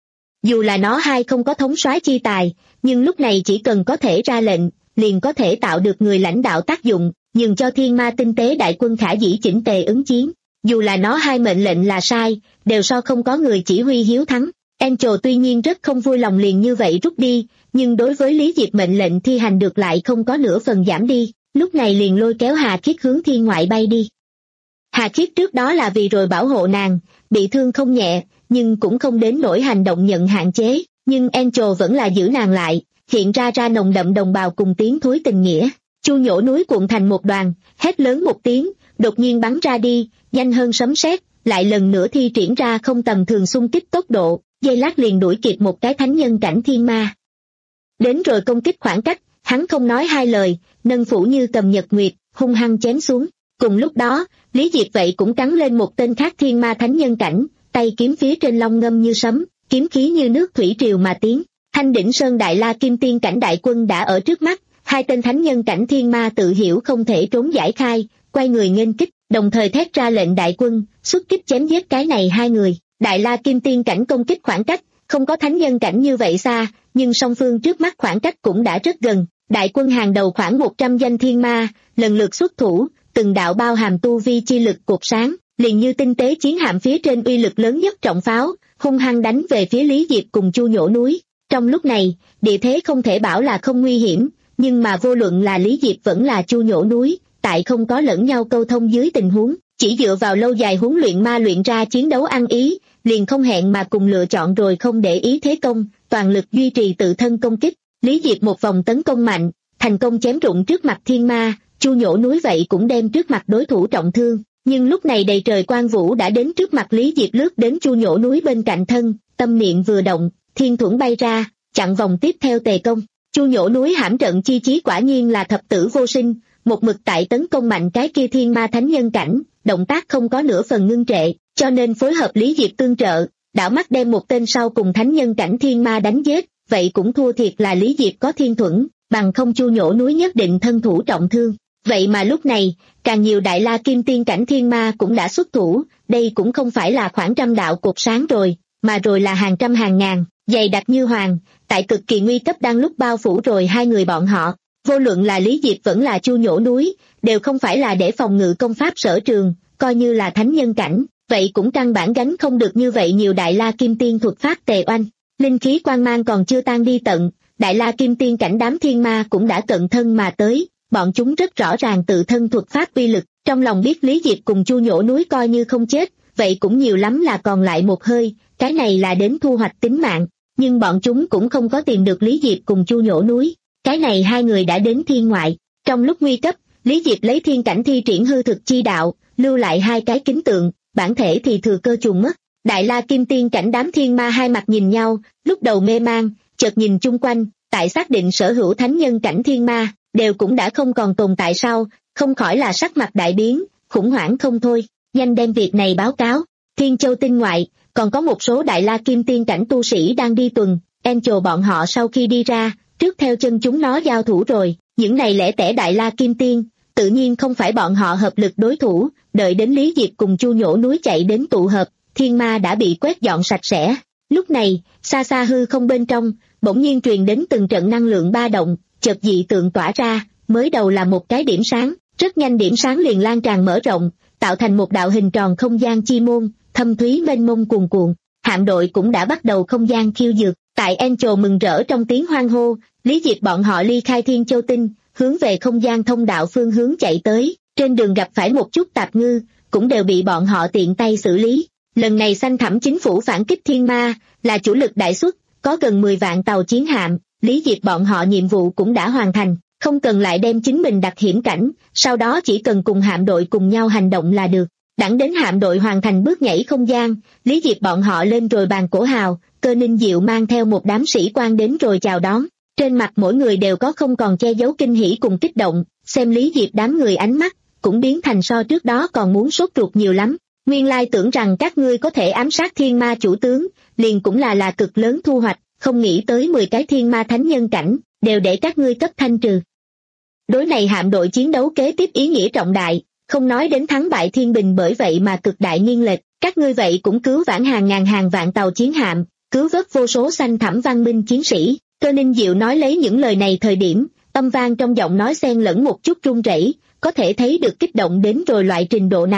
Dù là nó hai không có thống soái chi tài, nhưng lúc này chỉ cần có thể ra lệnh, liền có thể tạo được người lãnh đạo tác dụng, nhường cho thiên ma tinh tế đại quân khả dĩ chỉnh tề ứng chiến. dù là nó hai mệnh lệnh là sai, đều so không có người chỉ huy hiếu thắng. Angel tuy nhiên rất không vui lòng liền như vậy rút đi, nhưng đối với Lý Diệp mệnh lệnh thi hành được lại không có nửa phần giảm đi, lúc này liền lôi kéo Hà Khiết hướng thiên ngoại bay đi. Hà Khiết trước đó là vì rồi bảo hộ nàng, bị thương không nhẹ, nhưng cũng không đến nỗi hành động nhận hạn chế, nhưng Angel vẫn là giữ nàng lại, hiện ra ra nồng đậm đồng bào cùng tiếng thối tình nghĩa. Chu nhổ núi cuộn thành một đoàn, hét lớn một tiếng, đột nhiên bắn ra đi, nhanh hơn sấm sét, lại lần nữa thi triển ra không tầm thường xung kích tốc độ, giây lát liền đuổi kịp một cái thánh nhân cảnh thiên ma. Đến rồi công kích khoảng cách, hắn không nói hai lời, nâng phủ như cầm nhật nguyệt, hung hăng chém xuống. Cùng lúc đó, Lý Diệp vậy cũng cắn lên một tên khác thiên ma thánh nhân cảnh, tay kiếm phía trên long ngâm như sấm, kiếm khí như nước thủy triều mà tiến. Thanh Đỉnh Sơn Đại La Kim Tiên cảnh đại quân đã ở trước mắt, hai tên thánh nhân cảnh thiên ma tự hiểu không thể trốn giải khai, quay người nghênh kích, đồng thời thét ra lệnh đại quân, xuất kích chém giết cái này hai người. Đại La Kim Tiên cảnh công kích khoảng cách, không có thánh nhân cảnh như vậy xa, nhưng song phương trước mắt khoảng cách cũng đã rất gần. Đại quân hàng đầu khoảng một trăm danh thiên ma, lần lượt xuất thủ, từng đạo bao hàm tu vi chi lực cột sáng, liền như tinh tế chiến hạm phía trên uy lực lớn nhất trọng pháo, hung hăng đánh về phía Lý Diệp cùng Chu nhổ núi. Trong lúc này, địa thế không thể bảo là không nguy hiểm, nhưng mà vô luận là Lý Diệp vẫn là Chu nhổ núi, tại không có lẫn nhau câu thông dưới tình huống, chỉ dựa vào lâu dài huấn luyện ma luyện ra chiến đấu ăn ý, liền không hẹn mà cùng lựa chọn rồi không để ý thế công, toàn lực duy trì tự thân công kích. Lý Diệp một vòng tấn công mạnh, thành công chém rụng trước mặt thiên ma, Chu nhổ núi vậy cũng đem trước mặt đối thủ trọng thương, nhưng lúc này đầy trời quang vũ đã đến trước mặt Lý Diệp lướt đến Chu nhổ núi bên cạnh thân, tâm niệm vừa động, thiên thuẫn bay ra, chặn vòng tiếp theo tề công. Chu nhổ núi hãm trận chi chí quả nhiên là thập tử vô sinh, một mực tại tấn công mạnh cái kia thiên ma thánh nhân cảnh, động tác không có nửa phần ngưng trệ, cho nên phối hợp Lý Diệp tương trợ, đảo mắt đem một tên sau cùng thánh nhân cảnh thiên ma đánh giết, vậy cũng thua thiệt là Lý Diệp có thiên thuẫn, bằng không Chu nhổ núi nhất định thân thủ trọng thương. Vậy mà lúc này, càng nhiều Đại La Kim Tiên cảnh thiên ma cũng đã xuất thủ, đây cũng không phải là khoảng trăm đạo cột sáng rồi, mà rồi là hàng trăm hàng ngàn, dày đặc như hoàng, tại cực kỳ nguy cấp đang lúc bao phủ rồi hai người bọn họ. Vô luận là Lý Diệp vẫn là Chu nhổ núi, đều không phải là để phòng ngự công pháp sở trường, coi như là thánh nhân cảnh, vậy cũng căn bản gánh không được như vậy nhiều Đại La Kim Tiên thuật pháp tề oanh. Linh khí quang mang còn chưa tan đi tận, Đại La Kim Tiên cảnh đám thiên ma cũng đã cận thân mà tới, bọn chúng rất rõ ràng tự thân thuật pháp uy lực, trong lòng biết Lý Diệp cùng Chu nhổ núi coi như không chết, vậy cũng nhiều lắm là còn lại một hơi, cái này là đến thu hoạch tính mạng, nhưng bọn chúng cũng không có tìm được Lý Diệp cùng Chu nhổ núi, cái này hai người đã đến thiên ngoại. Trong lúc nguy cấp, Lý Diệp lấy thiên cảnh thi triển hư thực chi đạo, lưu lại hai cái kính tượng, bản thể thì thừa cơ trùng mất. Đại La Kim Tiên cảnh đám thiên ma hai mặt nhìn nhau, lúc đầu mê mang, chợt nhìn chung quanh, tại xác định sở hữu thánh nhân cảnh thiên ma, đều cũng đã không còn tồn tại sau, không khỏi là sắc mặt đại biến, khủng hoảng không thôi, nhanh đem việc này báo cáo. Thiên Châu tinh ngoại, còn có một số Đại La Kim Tiên cảnh tu sĩ đang đi tuần, Angel bọn họ sau khi đi ra, trước theo chân chúng nó giao thủ rồi, những này lẻ tẻ Đại La Kim Tiên, tự nhiên không phải bọn họ hợp lực đối thủ, đợi đến Lý Diệp cùng Chu nhổ núi chạy đến tụ hợp, thiên ma đã bị quét dọn sạch sẽ. Lúc này, xa xa hư không bên trong, bỗng nhiên truyền đến từng trận năng lượng ba động, chợt dị tượng tỏa ra, mới đầu là một cái điểm sáng, rất nhanh điểm sáng liền lan tràn mở rộng, tạo thành một đạo hình tròn không gian chi môn, thâm thúy mênh mông cuồn cuộn. Hạm đội cũng đã bắt đầu không gian khiêu dược, tại Angel mừng rỡ trong tiếng hoan hô, Lý Diệp bọn họ ly khai Thiên Châu tinh, hướng về không gian thông đạo phương hướng chạy tới, trên đường gặp phải một chút tạp ngư, cũng đều bị bọn họ tiện tay xử lý. Lần này xanh thẳm chính phủ phản kích thiên ma, là chủ lực đại xuất, có gần mười vạn tàu chiến hạm, Lý Diệp bọn họ nhiệm vụ cũng đã hoàn thành, không cần lại đem chính mình đặt hiểm cảnh, sau đó chỉ cần cùng hạm đội cùng nhau hành động là được. Đẳng đến hạm đội hoàn thành bước nhảy không gian, Lý Diệp bọn họ lên rồi bàn cổ hào, Cơ Ninh Diệu mang theo một đám sĩ quan đến rồi chào đón, trên mặt mỗi người đều có không còn che giấu kinh hỉ cùng kích động, xem Lý Diệp đám người ánh mắt, cũng biến thành so trước đó còn muốn sốt ruột nhiều lắm. Nguyên lai tưởng rằng các ngươi có thể ám sát thiên ma chủ tướng, liền cũng là là cực lớn thu hoạch, không nghĩ tới mười cái thiên ma thánh nhân cảnh, đều để các ngươi cấp thanh trừ. Đối này hạm đội chiến đấu kế tiếp ý nghĩa trọng đại, không nói đến thắng bại thiên bình bởi vậy mà cực đại nghiêng lệch, các ngươi vậy cũng cứu vãn hàng ngàn hàng vạn tàu chiến hạm, cứu vớt vô số xanh thẳm văn minh chiến sĩ. Cơ Ninh Diệu nói lấy những lời này thời điểm, âm vang trong giọng nói xen lẫn một chút run rẩy, có thể thấy được kích động đến rồi loại trình độ nào.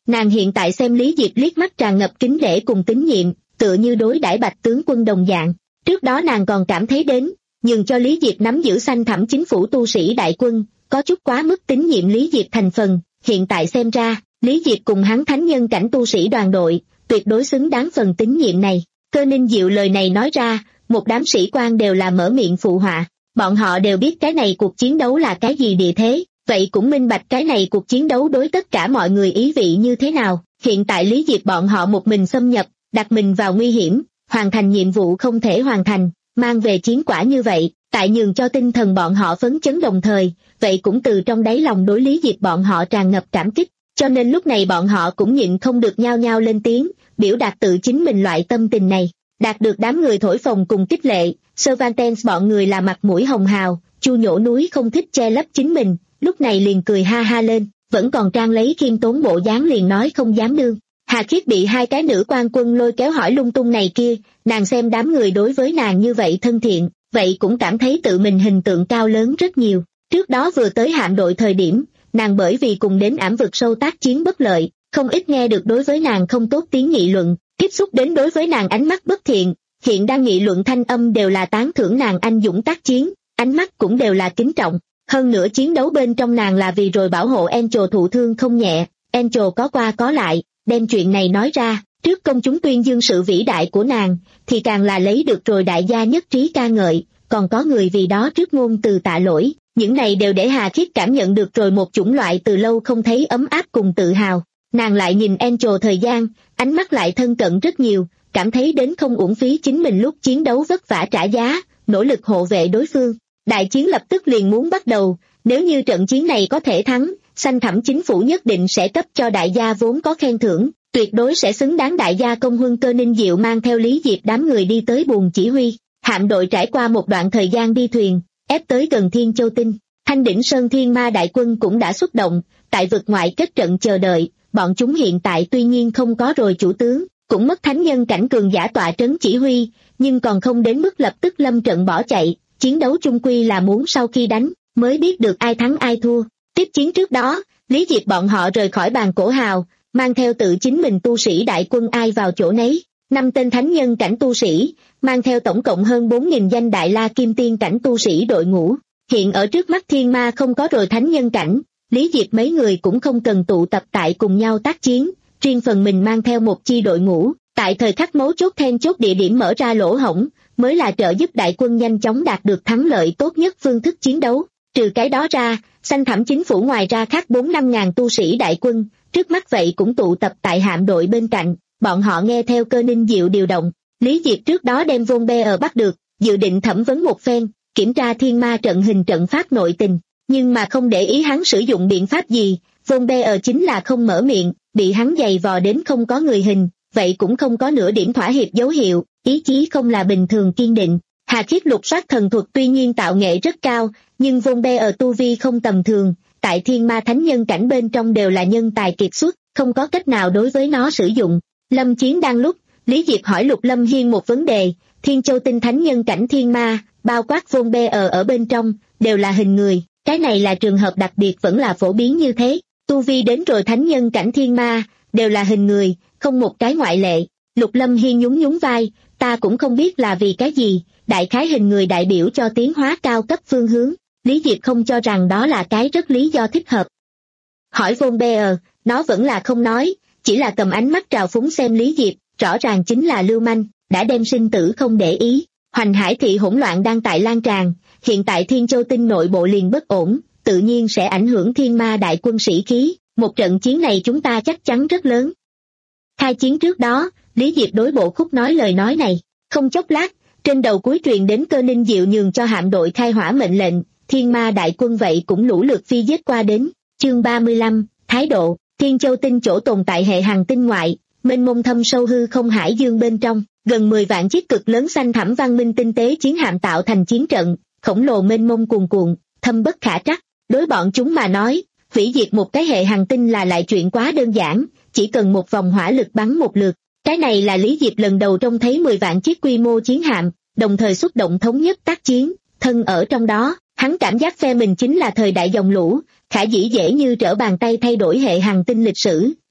Nàng hiện tại xem Lý Diệp liếc mắt tràn ngập kính nể cùng tín nhiệm, tựa như đối đãi Bạch tướng quân đồng dạng. Trước đó nàng còn cảm thấy đến, nhường cho Lý Diệp nắm giữ xanh thẳm chính phủ tu sĩ đại quân, có chút quá mức tín nhiệm Lý Diệp thành phần, hiện tại xem ra, Lý Diệp cùng hắn thánh nhân cảnh tu sĩ đoàn đội, tuyệt đối xứng đáng phần tín nhiệm này. Cơ Ninh Diệu lời này nói ra, một đám sĩ quan đều là mở miệng phụ họa, bọn họ đều biết cái này cuộc chiến đấu là cái gì địa thế, vậy cũng minh bạch cái này cuộc chiến đấu đối tất cả mọi người ý vị như thế nào. Hiện tại Lý Diệp bọn họ một mình xâm nhập, đặt mình vào nguy hiểm, hoàn thành nhiệm vụ không thể hoàn thành, mang về chiến quả như vậy, tại nhường cho tinh thần bọn họ phấn chấn đồng thời, vậy cũng từ trong đáy lòng đối Lý Diệp bọn họ tràn ngập cảm kích, cho nên lúc này bọn họ cũng nhịn không được nhao nhao lên tiếng, biểu đạt tự chính mình loại tâm tình này. Đạt được đám người thổi phồng cùng khích lệ, Cervantes bọn người là mặt mũi hồng hào, Chu Nhổ Núi không thích che lấp chính mình, lúc này liền cười ha ha lên, vẫn còn trang lấy khiêm tốn bộ dáng liền nói không dám đương. Hà Khiết bị hai cái nữ quan quân lôi kéo hỏi lung tung này kia, nàng xem đám người đối với nàng như vậy thân thiện, vậy cũng cảm thấy tự mình hình tượng cao lớn rất nhiều. Trước đó vừa tới hạm đội thời điểm, nàng bởi vì cùng đến ảm vực sâu tác chiến bất lợi, không ít nghe được đối với nàng không tốt tiếng nghị luận, tiếp xúc đến đối với nàng ánh mắt bất thiện, hiện đang nghị luận thanh âm đều là tán thưởng nàng anh dũng tác chiến, ánh mắt cũng đều là kính trọng. Hơn nữa chiến đấu bên trong nàng là vì rồi bảo hộ Angel thụ thương không nhẹ, Angel có qua có lại, đem chuyện này nói ra, trước công chúng tuyên dương sự vĩ đại của nàng, thì càng là lấy được rồi đại gia nhất trí ca ngợi, còn có người vì đó trước ngôn từ tạ lỗi, những này đều để Hà Khiết cảm nhận được rồi một chủng loại từ lâu không thấy ấm áp cùng tự hào. Nàng lại nhìn Angel thời gian, ánh mắt lại thân cận rất nhiều, cảm thấy đến không uổng phí chính mình lúc chiến đấu vất vả trả giá, nỗ lực hộ vệ đối phương. Đại chiến lập tức liền muốn bắt đầu, nếu như trận chiến này có thể thắng, xanh thẳm chính phủ nhất định sẽ cấp cho đại gia vốn có khen thưởng, tuyệt đối sẽ xứng đáng đại gia công huân. Cơ Ninh Diệu mang theo Lý Diệp đám người đi tới buồng chỉ huy, hạm đội trải qua một đoạn thời gian đi thuyền, ép tới gần Thiên Châu Tinh, Thanh Đỉnh Sơn Thiên Ma đại quân cũng đã xuất động, tại vực ngoại kết trận chờ đợi, bọn chúng hiện tại tuy nhiên không có rồi chủ tướng, cũng mất thánh nhân cảnh cường giả tọa trấn chỉ huy, nhưng còn không đến mức lập tức lâm trận bỏ chạy. Chiến đấu chung quy là muốn sau khi đánh, mới biết được ai thắng ai thua. Tiếp chiến trước đó, Lý Diệp bọn họ rời khỏi bàn cổ hào, mang theo tự chính mình tu sĩ đại quân ai vào chỗ nấy. Năm tên thánh nhân cảnh tu sĩ, mang theo tổng cộng hơn bốn nghìn danh đại la kim tiên cảnh tu sĩ đội ngũ. Hiện ở trước mắt thiên ma không có rồi thánh nhân cảnh, Lý Diệp mấy người cũng không cần tụ tập tại cùng nhau tác chiến, riêng phần mình mang theo một chi đội ngũ, tại thời khắc mấu chốt then chốt địa điểm mở ra lỗ hổng, mới là trợ giúp đại quân nhanh chóng đạt được thắng lợi tốt nhất phương thức chiến đấu. Trừ cái đó ra, xanh thẳm chính phủ ngoài ra khác bốn năm ngàn tu sĩ đại quân, trước mắt vậy cũng tụ tập tại hạm đội bên cạnh, bọn họ nghe theo Cơ Ninh Diệu điều động. Lý Diệp trước đó đem Von Beer bắt được, dự định thẩm vấn một phen, kiểm tra thiên ma trận hình trận pháp nội tình, nhưng mà không để ý hắn sử dụng biện pháp gì, Von Beer chính là không mở miệng, bị hắn giày vò đến không có người hình, vậy cũng không có nửa điểm thỏa hiệp dấu hiệu, ý chí không là bình thường kiên định. Hà Khiết lục soát thần thuật tuy nhiên tạo nghệ rất cao, nhưng Von Beer tu vi không tầm thường, tại thiên ma thánh nhân cảnh bên trong đều là nhân tài kiệt xuất, không có cách nào đối với nó sử dụng. Lâm chiến đang lúc, Lý Diệp hỏi Lục Lâm Hiên một vấn đề, Thiên Châu Tinh thánh nhân cảnh thiên ma, bao quát Von Beer ở bên trong, đều là hình người, cái này là trường hợp đặc biệt vẫn là phổ biến như thế, tu vi đến rồi thánh nhân cảnh thiên ma, đều là hình người, không một cái ngoại lệ. Lục Lâm Hiên nhún nhún vai, ta cũng không biết là vì cái gì, đại khái hình người đại biểu cho tiến hóa cao cấp phương hướng, Lý Diệp không cho rằng đó là cái rất lý do thích hợp. Hỏi Von Beer, nó vẫn là không nói, chỉ là cầm ánh mắt trào phúng xem Lý Diệp, rõ ràng chính là lưu manh, đã đem sinh tử không để ý. Hoành Hải thị hỗn loạn đang tại lan tràn, hiện tại Thiên Châu Tinh nội bộ liền bất ổn, tự nhiên sẽ ảnh hưởng thiên ma đại quân sĩ khí, một trận chiến này chúng ta chắc chắn rất lớn. Khai chiến trước đó, Lý Diệp đối bộ khúc nói lời nói này, không chốc lát, trên đầu cuối truyền đến Cơ Ninh Diệu nhường cho hạm đội khai hỏa mệnh lệnh, thiên ma đại quân vậy cũng lũ lượt phi giết qua đến. Chương ba mươi lăm, Thái độ. Thiên Châu Tinh chỗ tồn tại hệ hành tinh ngoại, mênh mông thâm sâu hư không hải dương bên trong, gần mười vạn chiếc cực lớn xanh thẳm văn minh tinh tế chiến hạm tạo thành chiến trận, khổng lồ mênh mông cuồn cuộn, thâm bất khả trắc. Đối bọn chúng mà nói, hủy diệt một cái hệ hành tinh là lại chuyện quá đơn giản, chỉ cần một vòng hỏa lực bắn một lượt. Cái này là Lý Diệp lần đầu trông thấy mười vạn chiếc quy mô chiến hạm, đồng thời xuất động thống nhất tác chiến, thân ở trong đó, hắn cảm giác phe mình chính là thời đại dòng lũ, khả dĩ dễ như trở bàn tay thay đổi hệ hành tinh lịch sử,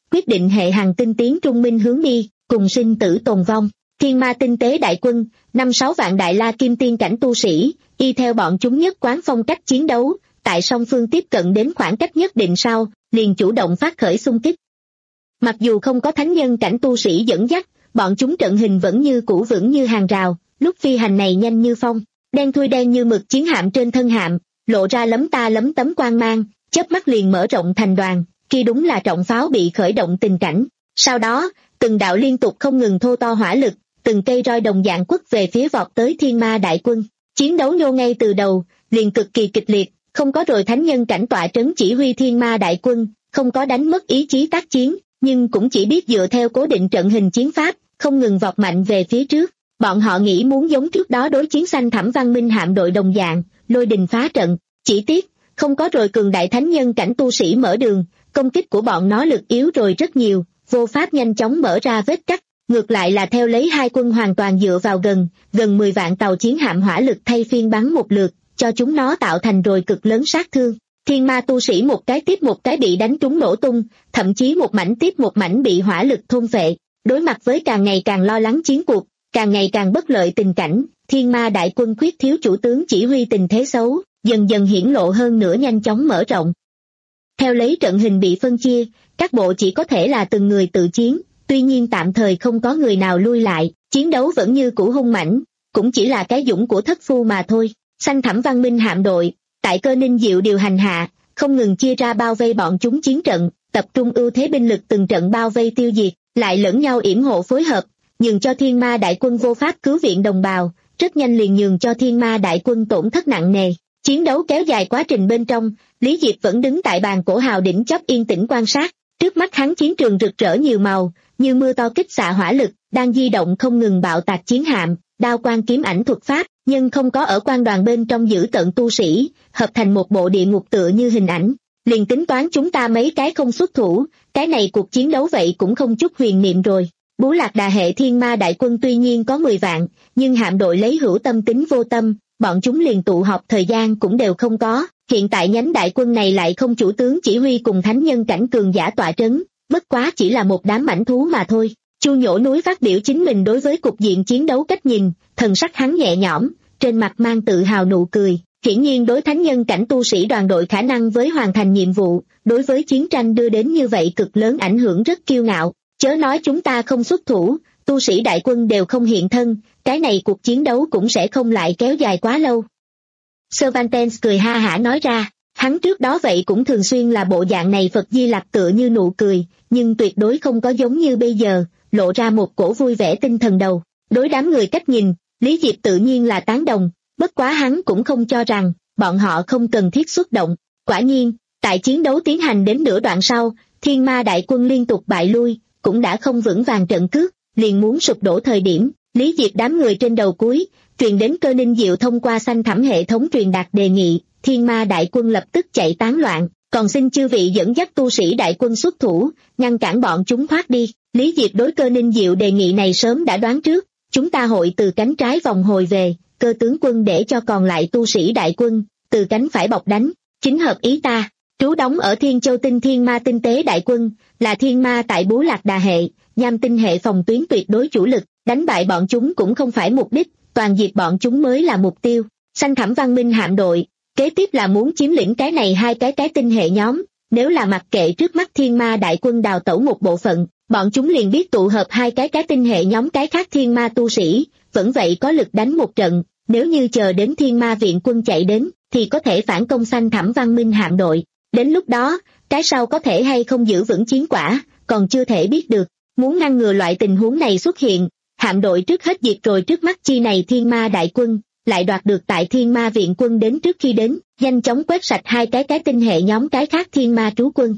quyết định hệ hành tinh tiến trung minh hướng đi, cùng sinh tử tồn vong. Thiên ma tinh tế đại quân, năm sáu vạn đại la kim tiên cảnh tu sĩ, y theo bọn chúng nhất quán phong cách chiến đấu, tại song phương tiếp cận đến khoảng cách nhất định sau, liền chủ động phát khởi xung kích. Mặc dù không có thánh nhân cảnh tu sĩ dẫn dắt, bọn chúng trận hình vẫn như cũ vững như hàng rào, lúc phi hành này nhanh như phong, đen thui đen như mực chiến hạm trên thân hạm, lộ ra lấm ta lấm tấm quang mang, chớp mắt liền mở rộng thành đoàn, kia đúng là trọng pháo bị khởi động tình cảnh. Sau đó, từng đạo liên tục không ngừng thô to hỏa lực, từng cây roi đồng dạng quất về phía vọt tới thiên ma đại quân. Chiến đấu nhô ngay từ đầu, liền cực kỳ kịch liệt, không có rồi thánh nhân cảnh tọa trấn chỉ huy thiên ma đại quân, không có đánh mất ý chí tác chiến, nhưng cũng chỉ biết dựa theo cố định trận hình chiến pháp, không ngừng vọt mạnh về phía trước. Bọn họ nghĩ muốn giống trước đó đối chiến xanh thẳm văn minh hạm đội đồng dạng, lôi đình phá trận, chỉ tiếc, không có rồi cường đại thánh nhân cảnh tu sĩ mở đường, công kích của bọn nó lực yếu rồi rất nhiều, vô pháp nhanh chóng mở ra vết cắt, ngược lại là theo lấy hai quân hoàn toàn dựa vào gần, gần mười vạn tàu chiến hạm hỏa lực thay phiên bắn một lượt, cho chúng nó tạo thành rồi cực lớn sát thương. Thiên ma tu sĩ một cái tiếp một cái bị đánh trúng nổ tung, thậm chí một mảnh tiếp một mảnh bị hỏa lực thôn phệ. Đối mặt với càng ngày càng lo lắng chiến cuộc, càng ngày càng bất lợi tình cảnh, thiên ma đại quân khuyết thiếu chủ tướng chỉ huy tình thế xấu, dần dần hiển lộ hơn nữa nhanh chóng mở rộng. Theo lấy trận hình bị phân chia, các bộ chỉ có thể là từng người tự chiến, tuy nhiên tạm thời không có người nào lui lại, chiến đấu vẫn như cũ hung mãnh, cũng chỉ là cái dũng của thất phu mà thôi. Xanh thẳm văn minh hạm đội, tại Cơ Ninh Diệu điều hành hạ, không ngừng chia ra bao vây bọn chúng chiến trận, tập trung ưu thế binh lực từng trận bao vây tiêu diệt, lại lẫn nhau yểm hộ phối hợp, nhường cho thiên ma đại quân vô pháp cứu viện đồng bào, rất nhanh liền nhường cho thiên ma đại quân tổn thất nặng nề. Chiến đấu kéo dài quá trình bên trong, Lý Diệp vẫn đứng tại bàn cổ hào đỉnh chóp yên tĩnh quan sát, trước mắt hắn chiến trường rực rỡ nhiều màu, như mưa to kích xạ hỏa lực, đang di động không ngừng bạo tạc chiến hạm, đao quang kiếm ảnh thuật pháp, nhưng không có ở quan đoàn bên trong giữ tận tu sĩ, hợp thành một bộ địa ngục tựa như hình ảnh. Liền tính toán chúng ta mấy cái không xuất thủ, cái này cuộc chiến đấu vậy cũng không chút huyền niệm rồi. Bú Lạc Đà hệ thiên ma đại quân tuy nhiên có mười vạn, nhưng hạm đội lấy hữu tâm tính vô tâm, bọn chúng liền tụ họp thời gian cũng đều không có. Hiện tại nhánh đại quân này lại không chủ tướng chỉ huy cùng thánh nhân cảnh cường giả tọa trấn, bất quá chỉ là một đám mãnh thú mà thôi. Chu Nhổ Núi phát biểu chính mình đối với cục diện chiến đấu cách nhìn, thần sắc hắn nhẹ nhõm, trên mặt mang tự hào nụ cười. Hiển nhiên đối thánh nhân cảnh tu sĩ đoàn đội khả năng với hoàn thành nhiệm vụ, đối với chiến tranh đưa đến như vậy cực lớn ảnh hưởng rất kiêu ngạo. Chớ nói chúng ta không xuất thủ, tu sĩ đại quân đều không hiện thân, cái này cuộc chiến đấu cũng sẽ không lại kéo dài quá lâu. Cervantes cười ha hả nói ra, hắn trước đó vậy cũng thường xuyên là bộ dạng này Phật Di Lặc tựa như nụ cười, nhưng tuyệt đối không có giống như bây giờ, lộ ra một cổ vui vẻ tinh thần đầu. Đối đám người cách nhìn, Lý Diệp tự nhiên là tán đồng, bất quá hắn cũng không cho rằng, bọn họ không cần thiết xuất động. Quả nhiên, tại chiến đấu tiến hành đến nửa đoạn sau, thiên ma đại quân liên tục bại lui, cũng đã không vững vàng trận cước, liền muốn sụp đổ thời điểm, Lý Diệp đám người trên đầu cuối, truyền đến Cơ Ninh Diệu thông qua xanh thẳm hệ thống truyền đạt đề nghị, thiên ma đại quân lập tức chạy tán loạn, còn xin chư vị dẫn dắt tu sĩ đại quân xuất thủ, ngăn cản bọn chúng thoát đi. Lý Diệp đối Cơ Ninh Diệu đề nghị này sớm đã đoán trước, chúng ta hội từ cánh trái vòng hồi về, Cơ tướng quân để cho còn lại tu sĩ đại quân, từ cánh phải bọc đánh, chính hợp ý ta. Trú đóng ở Thiên Châu Tinh thiên ma tinh tế đại quân, là thiên ma tại Bú Lạc Đà hệ, nham tinh hệ phòng tuyến tuyệt đối chủ lực, đánh bại bọn chúng cũng không phải mục đích, toàn diệt bọn chúng mới là mục tiêu. Xanh thẳm văn minh hạm đội, kế tiếp là muốn chiếm lĩnh cái này hai cái cái tinh hệ nhóm, nếu là mặc kệ trước mắt thiên ma đại quân đào tẩu một bộ phận, bọn chúng liền biết tụ hợp hai cái cái tinh hệ nhóm cái khác thiên ma tu sĩ, vẫn vậy có lực đánh một trận, nếu như chờ đến thiên ma viện quân chạy đến, thì có thể phản công xanh thẳm văn minh hạm đội. Đến lúc đó, cái sau có thể hay không giữ vững chiến quả, còn chưa thể biết được. Muốn ngăn ngừa loại tình huống này xuất hiện, hạm đội trước hết diệt rồi trước mắt chi này thiên ma đại quân, lại đoạt được tại thiên ma viện quân đến trước khi đến, nhanh chóng quét sạch hai cái cái tinh hệ nhóm cái khác thiên ma trú quân.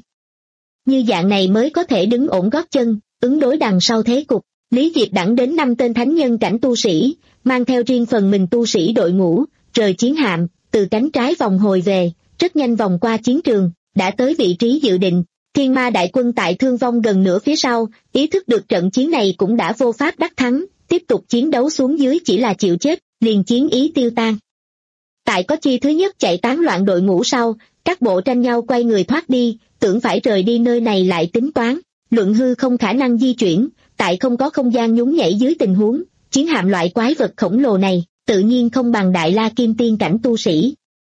Như dạng này mới có thể đứng ổn gót chân, ứng đối đằng sau thế cục. Lý Diệp đẳng đến năm tên thánh nhân cảnh tu sĩ, mang theo riêng phần mình tu sĩ đội ngũ, rời chiến hạm, từ cánh trái vòng hồi về, rất nhanh vòng qua chiến trường, đã tới vị trí dự định. Thiên ma đại quân tại thương vong gần nửa phía sau, ý thức được trận chiến này cũng đã vô pháp đắc thắng, tiếp tục chiến đấu xuống dưới chỉ là chịu chết, liền chiến ý tiêu tan. Tại có chi thứ nhất chạy tán loạn đội ngũ sau, các bộ tranh nhau quay người thoát đi, tưởng phải rời đi nơi này lại tính toán. luận hư không khả năng di chuyển, tại không có không gian nhún nhảy dưới tình huống, chiến hạm loại quái vật khổng lồ này, tự nhiên không bằng đại la kim tiên cảnh tu sĩ.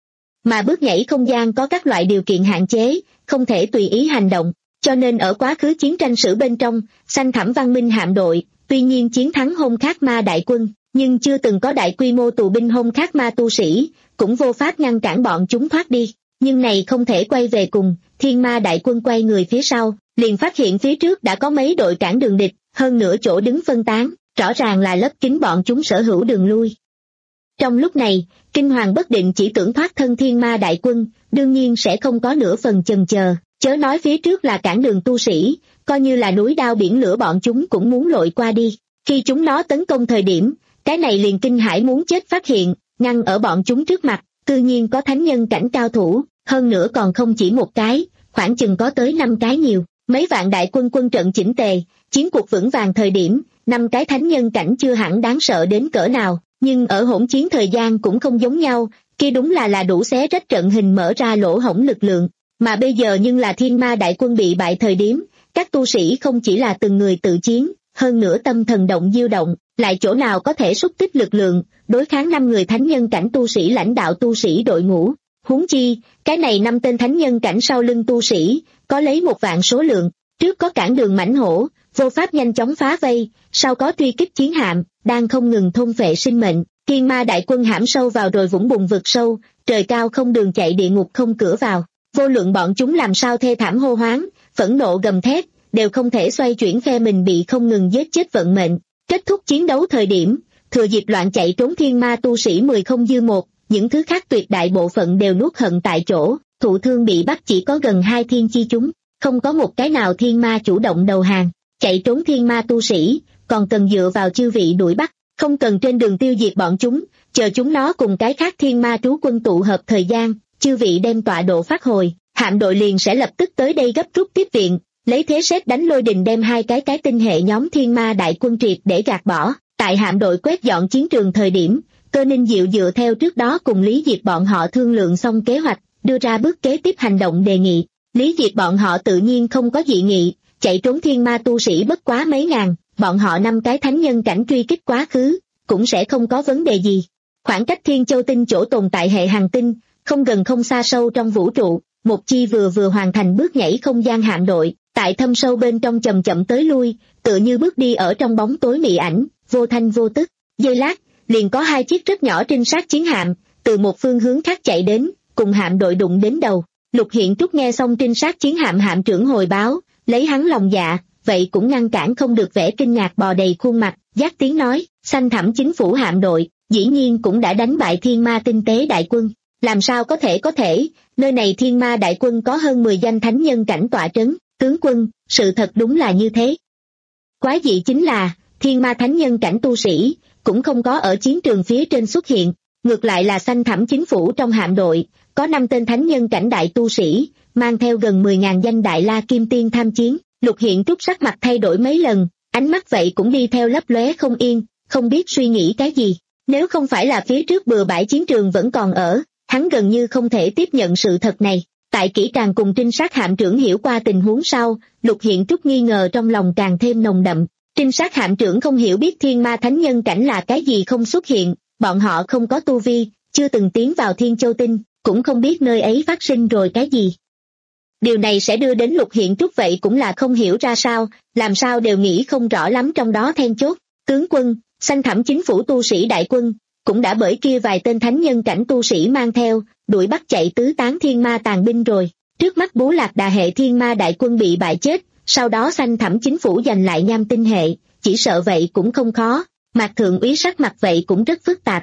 Mà bước nhảy không gian có các loại điều kiện hạn chế, không thể tùy ý hành động, cho nên ở quá khứ chiến tranh sử bên trong, Xanh Thẳm Văn Minh hạm đội, tuy nhiên chiến thắng Hôn Khát Ma đại quân, nhưng chưa từng có đại quy mô tù binh Hôn Khát Ma tu sĩ, cũng vô pháp ngăn cản bọn chúng thoát đi. Nhưng này không thể quay về cùng, Thiên Ma đại quân quay người phía sau, liền phát hiện phía trước đã có mấy đội cản đường địch, hơn nửa chỗ đứng phân tán, rõ ràng là lấp kín bọn chúng sở hữu đường lui. Trong lúc này, kinh hoàng bất định chỉ tưởng thoát thân Thiên Ma đại quân, đương nhiên sẽ không có nửa phần chần chờ, chớ nói phía trước là cản đường tu sĩ, coi như là núi đao biển lửa bọn chúng cũng muốn lội qua đi. Khi chúng nó tấn công thời điểm, cái này liền kinh hãi muốn chết phát hiện, ngăn ở bọn chúng trước mặt, tự nhiên có thánh nhân cảnh cao thủ, hơn nữa còn không chỉ một cái, khoảng chừng có tới năm cái nhiều. Mấy vạn đại quân quân trận chỉnh tề, chiến cuộc vững vàng thời điểm, năm cái thánh nhân cảnh chưa hẳn đáng sợ đến cỡ nào, nhưng ở hỗn chiến thời gian cũng không giống nhau, kia đúng là là đủ xé rách trận hình mở ra lỗ hổng lực lượng, mà bây giờ nhưng là Thiên Ma đại quân bị bại thời điểm, các tu sĩ không chỉ là từng người tự chiến, hơn nữa tâm thần động diêu động, lại chỗ nào có thể xúc tích lực lượng, đối kháng năm người thánh nhân cảnh tu sĩ lãnh đạo tu sĩ đội ngũ. Huống chi, cái này năm tên thánh nhân cảnh sau lưng tu sĩ, có lấy một vạn số lượng, trước có cản đường mãnh hổ, vô pháp nhanh chóng phá vây, sau có truy kích chiến hạm, đang không ngừng thôn phệ sinh mệnh. Thiên Ma đại quân hãm sâu vào rồi vũng bùn vực sâu, trời cao không đường chạy địa ngục không cửa vào, vô luận bọn chúng làm sao thê thảm hô hoáng, phẫn nộ gầm thét, đều không thể xoay chuyển phe mình bị không ngừng giết chết vận mệnh. Kết thúc chiến đấu thời điểm, thừa dịp loạn chạy trốn Thiên Ma tu sĩ mười không dư một, những thứ khác tuyệt đại bộ phận đều nuốt hận tại chỗ, thụ thương bị bắt chỉ có gần hai thiên chi chúng, không có một cái nào Thiên Ma chủ động đầu hàng. Chạy trốn Thiên Ma tu sĩ, còn cần dựa vào chư vị đuổi bắt, không cần trên đường tiêu diệt bọn chúng, chờ chúng nó cùng cái khác Thiên Ma trú quân tụ hợp thời gian, chư vị đem tọa độ phát hồi, hạm đội liền sẽ lập tức tới đây gấp rút tiếp viện, lấy thế sét đánh lôi đình đem hai cái cái tinh hệ nhóm Thiên Ma đại quân triệt để gạt bỏ. Tại hạm đội quét dọn chiến trường thời điểm, Cơ Ninh Diệu dựa theo trước đó cùng Lý Diệp bọn họ thương lượng xong kế hoạch, đưa ra bước kế tiếp hành động đề nghị. Lý Diệp bọn họ tự nhiên không có dị nghị, chạy trốn Thiên Ma tu sĩ bất quá mấy ngàn, bọn họ năm cái thánh nhân cảnh truy kích quá khứ, cũng sẽ không có vấn đề gì. Khoảng cách Thiên Châu tinh chỗ tồn tại hệ hành tinh, không gần không xa sâu trong vũ trụ, một chi vừa vừa hoàn thành bước nhảy không gian hạm đội, tại thâm sâu bên trong chậm chậm tới lui, tựa như bước đi ở trong bóng tối mị ảnh, vô thanh vô tức. Giây lát, liền có hai chiếc rất nhỏ trinh sát chiến hạm, từ một phương hướng khác chạy đến, cùng hạm đội đụng đến đầu. Lục Hiện Trúc nghe xong trinh sát chiến hạm hạm trưởng hồi báo, lấy hắn lòng dạ, vậy cũng ngăn cản không được vẻ kinh ngạc bò đầy khuôn mặt, giác tiếng nói, Xanh Thẳm chính phủ hạm đội, dĩ nhiên cũng đã đánh bại Thiên Ma tinh tế đại quân. Làm sao có thể có thể, nơi này Thiên Ma đại quân có hơn mười danh thánh nhân cảnh tọa trấn, tướng quân, sự thật đúng là như thế. Quái dị chính là, Thiên Ma thánh nhân cảnh tu sĩ, cũng không có ở chiến trường phía trên xuất hiện, ngược lại là Xanh Thẳm chính phủ trong hạm đội, có năm tên thánh nhân cảnh đại tu sĩ, mang theo gần mười ngàn danh đại la kim tiên tham chiến. Lục Hiện Trúc sắc mặt thay đổi mấy lần, ánh mắt vậy cũng đi theo lấp lóe không yên, không biết suy nghĩ cái gì. Nếu không phải là phía trước bừa bãi chiến trường vẫn còn ở, hắn gần như không thể tiếp nhận sự thật này. Tại kỹ càng cùng trinh sát hạm trưởng hiểu qua tình huống sau, Lục Hiện Trúc nghi ngờ trong lòng càng thêm nồng đậm. Trinh sát hạm trưởng không hiểu biết Thiên Ma thánh nhân cảnh là cái gì không xuất hiện, bọn họ không có tu vi, chưa từng tiến vào Thiên Châu tinh, cũng không biết nơi ấy phát sinh rồi cái gì. Điều này sẽ đưa đến Lục Hiện Trúc vậy cũng là không hiểu ra sao, làm sao đều nghĩ không rõ lắm trong đó then chốt. Tướng quân, Xanh Thẳm chính phủ tu sĩ đại quân, cũng đã bởi kia vài tên thánh nhân cảnh tu sĩ mang theo, đuổi bắt chạy tứ tán Thiên Ma tàn binh rồi. Trước mắt Bố Lạc Đà hệ Thiên Ma đại quân bị bại chết, sau đó Xanh Thẳm chính phủ giành lại Nham tinh hệ, chỉ sợ vậy cũng không khó. Mạc Thượng úy sắc mặt vậy cũng rất phức tạp.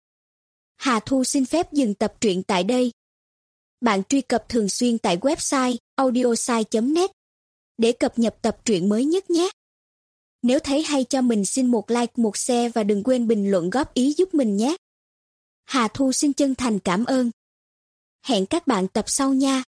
Hà Thu xin phép dừng tập truyện tại đây. Bạn truy cập thường xuyên tại website audiosai chấm net để cập nhật tập truyện mới nhất nhé. Nếu thấy hay cho mình xin một like, một share và đừng quên bình luận góp ý giúp mình nhé. Hà Thu xin chân thành cảm ơn. Hẹn các bạn tập sau nha.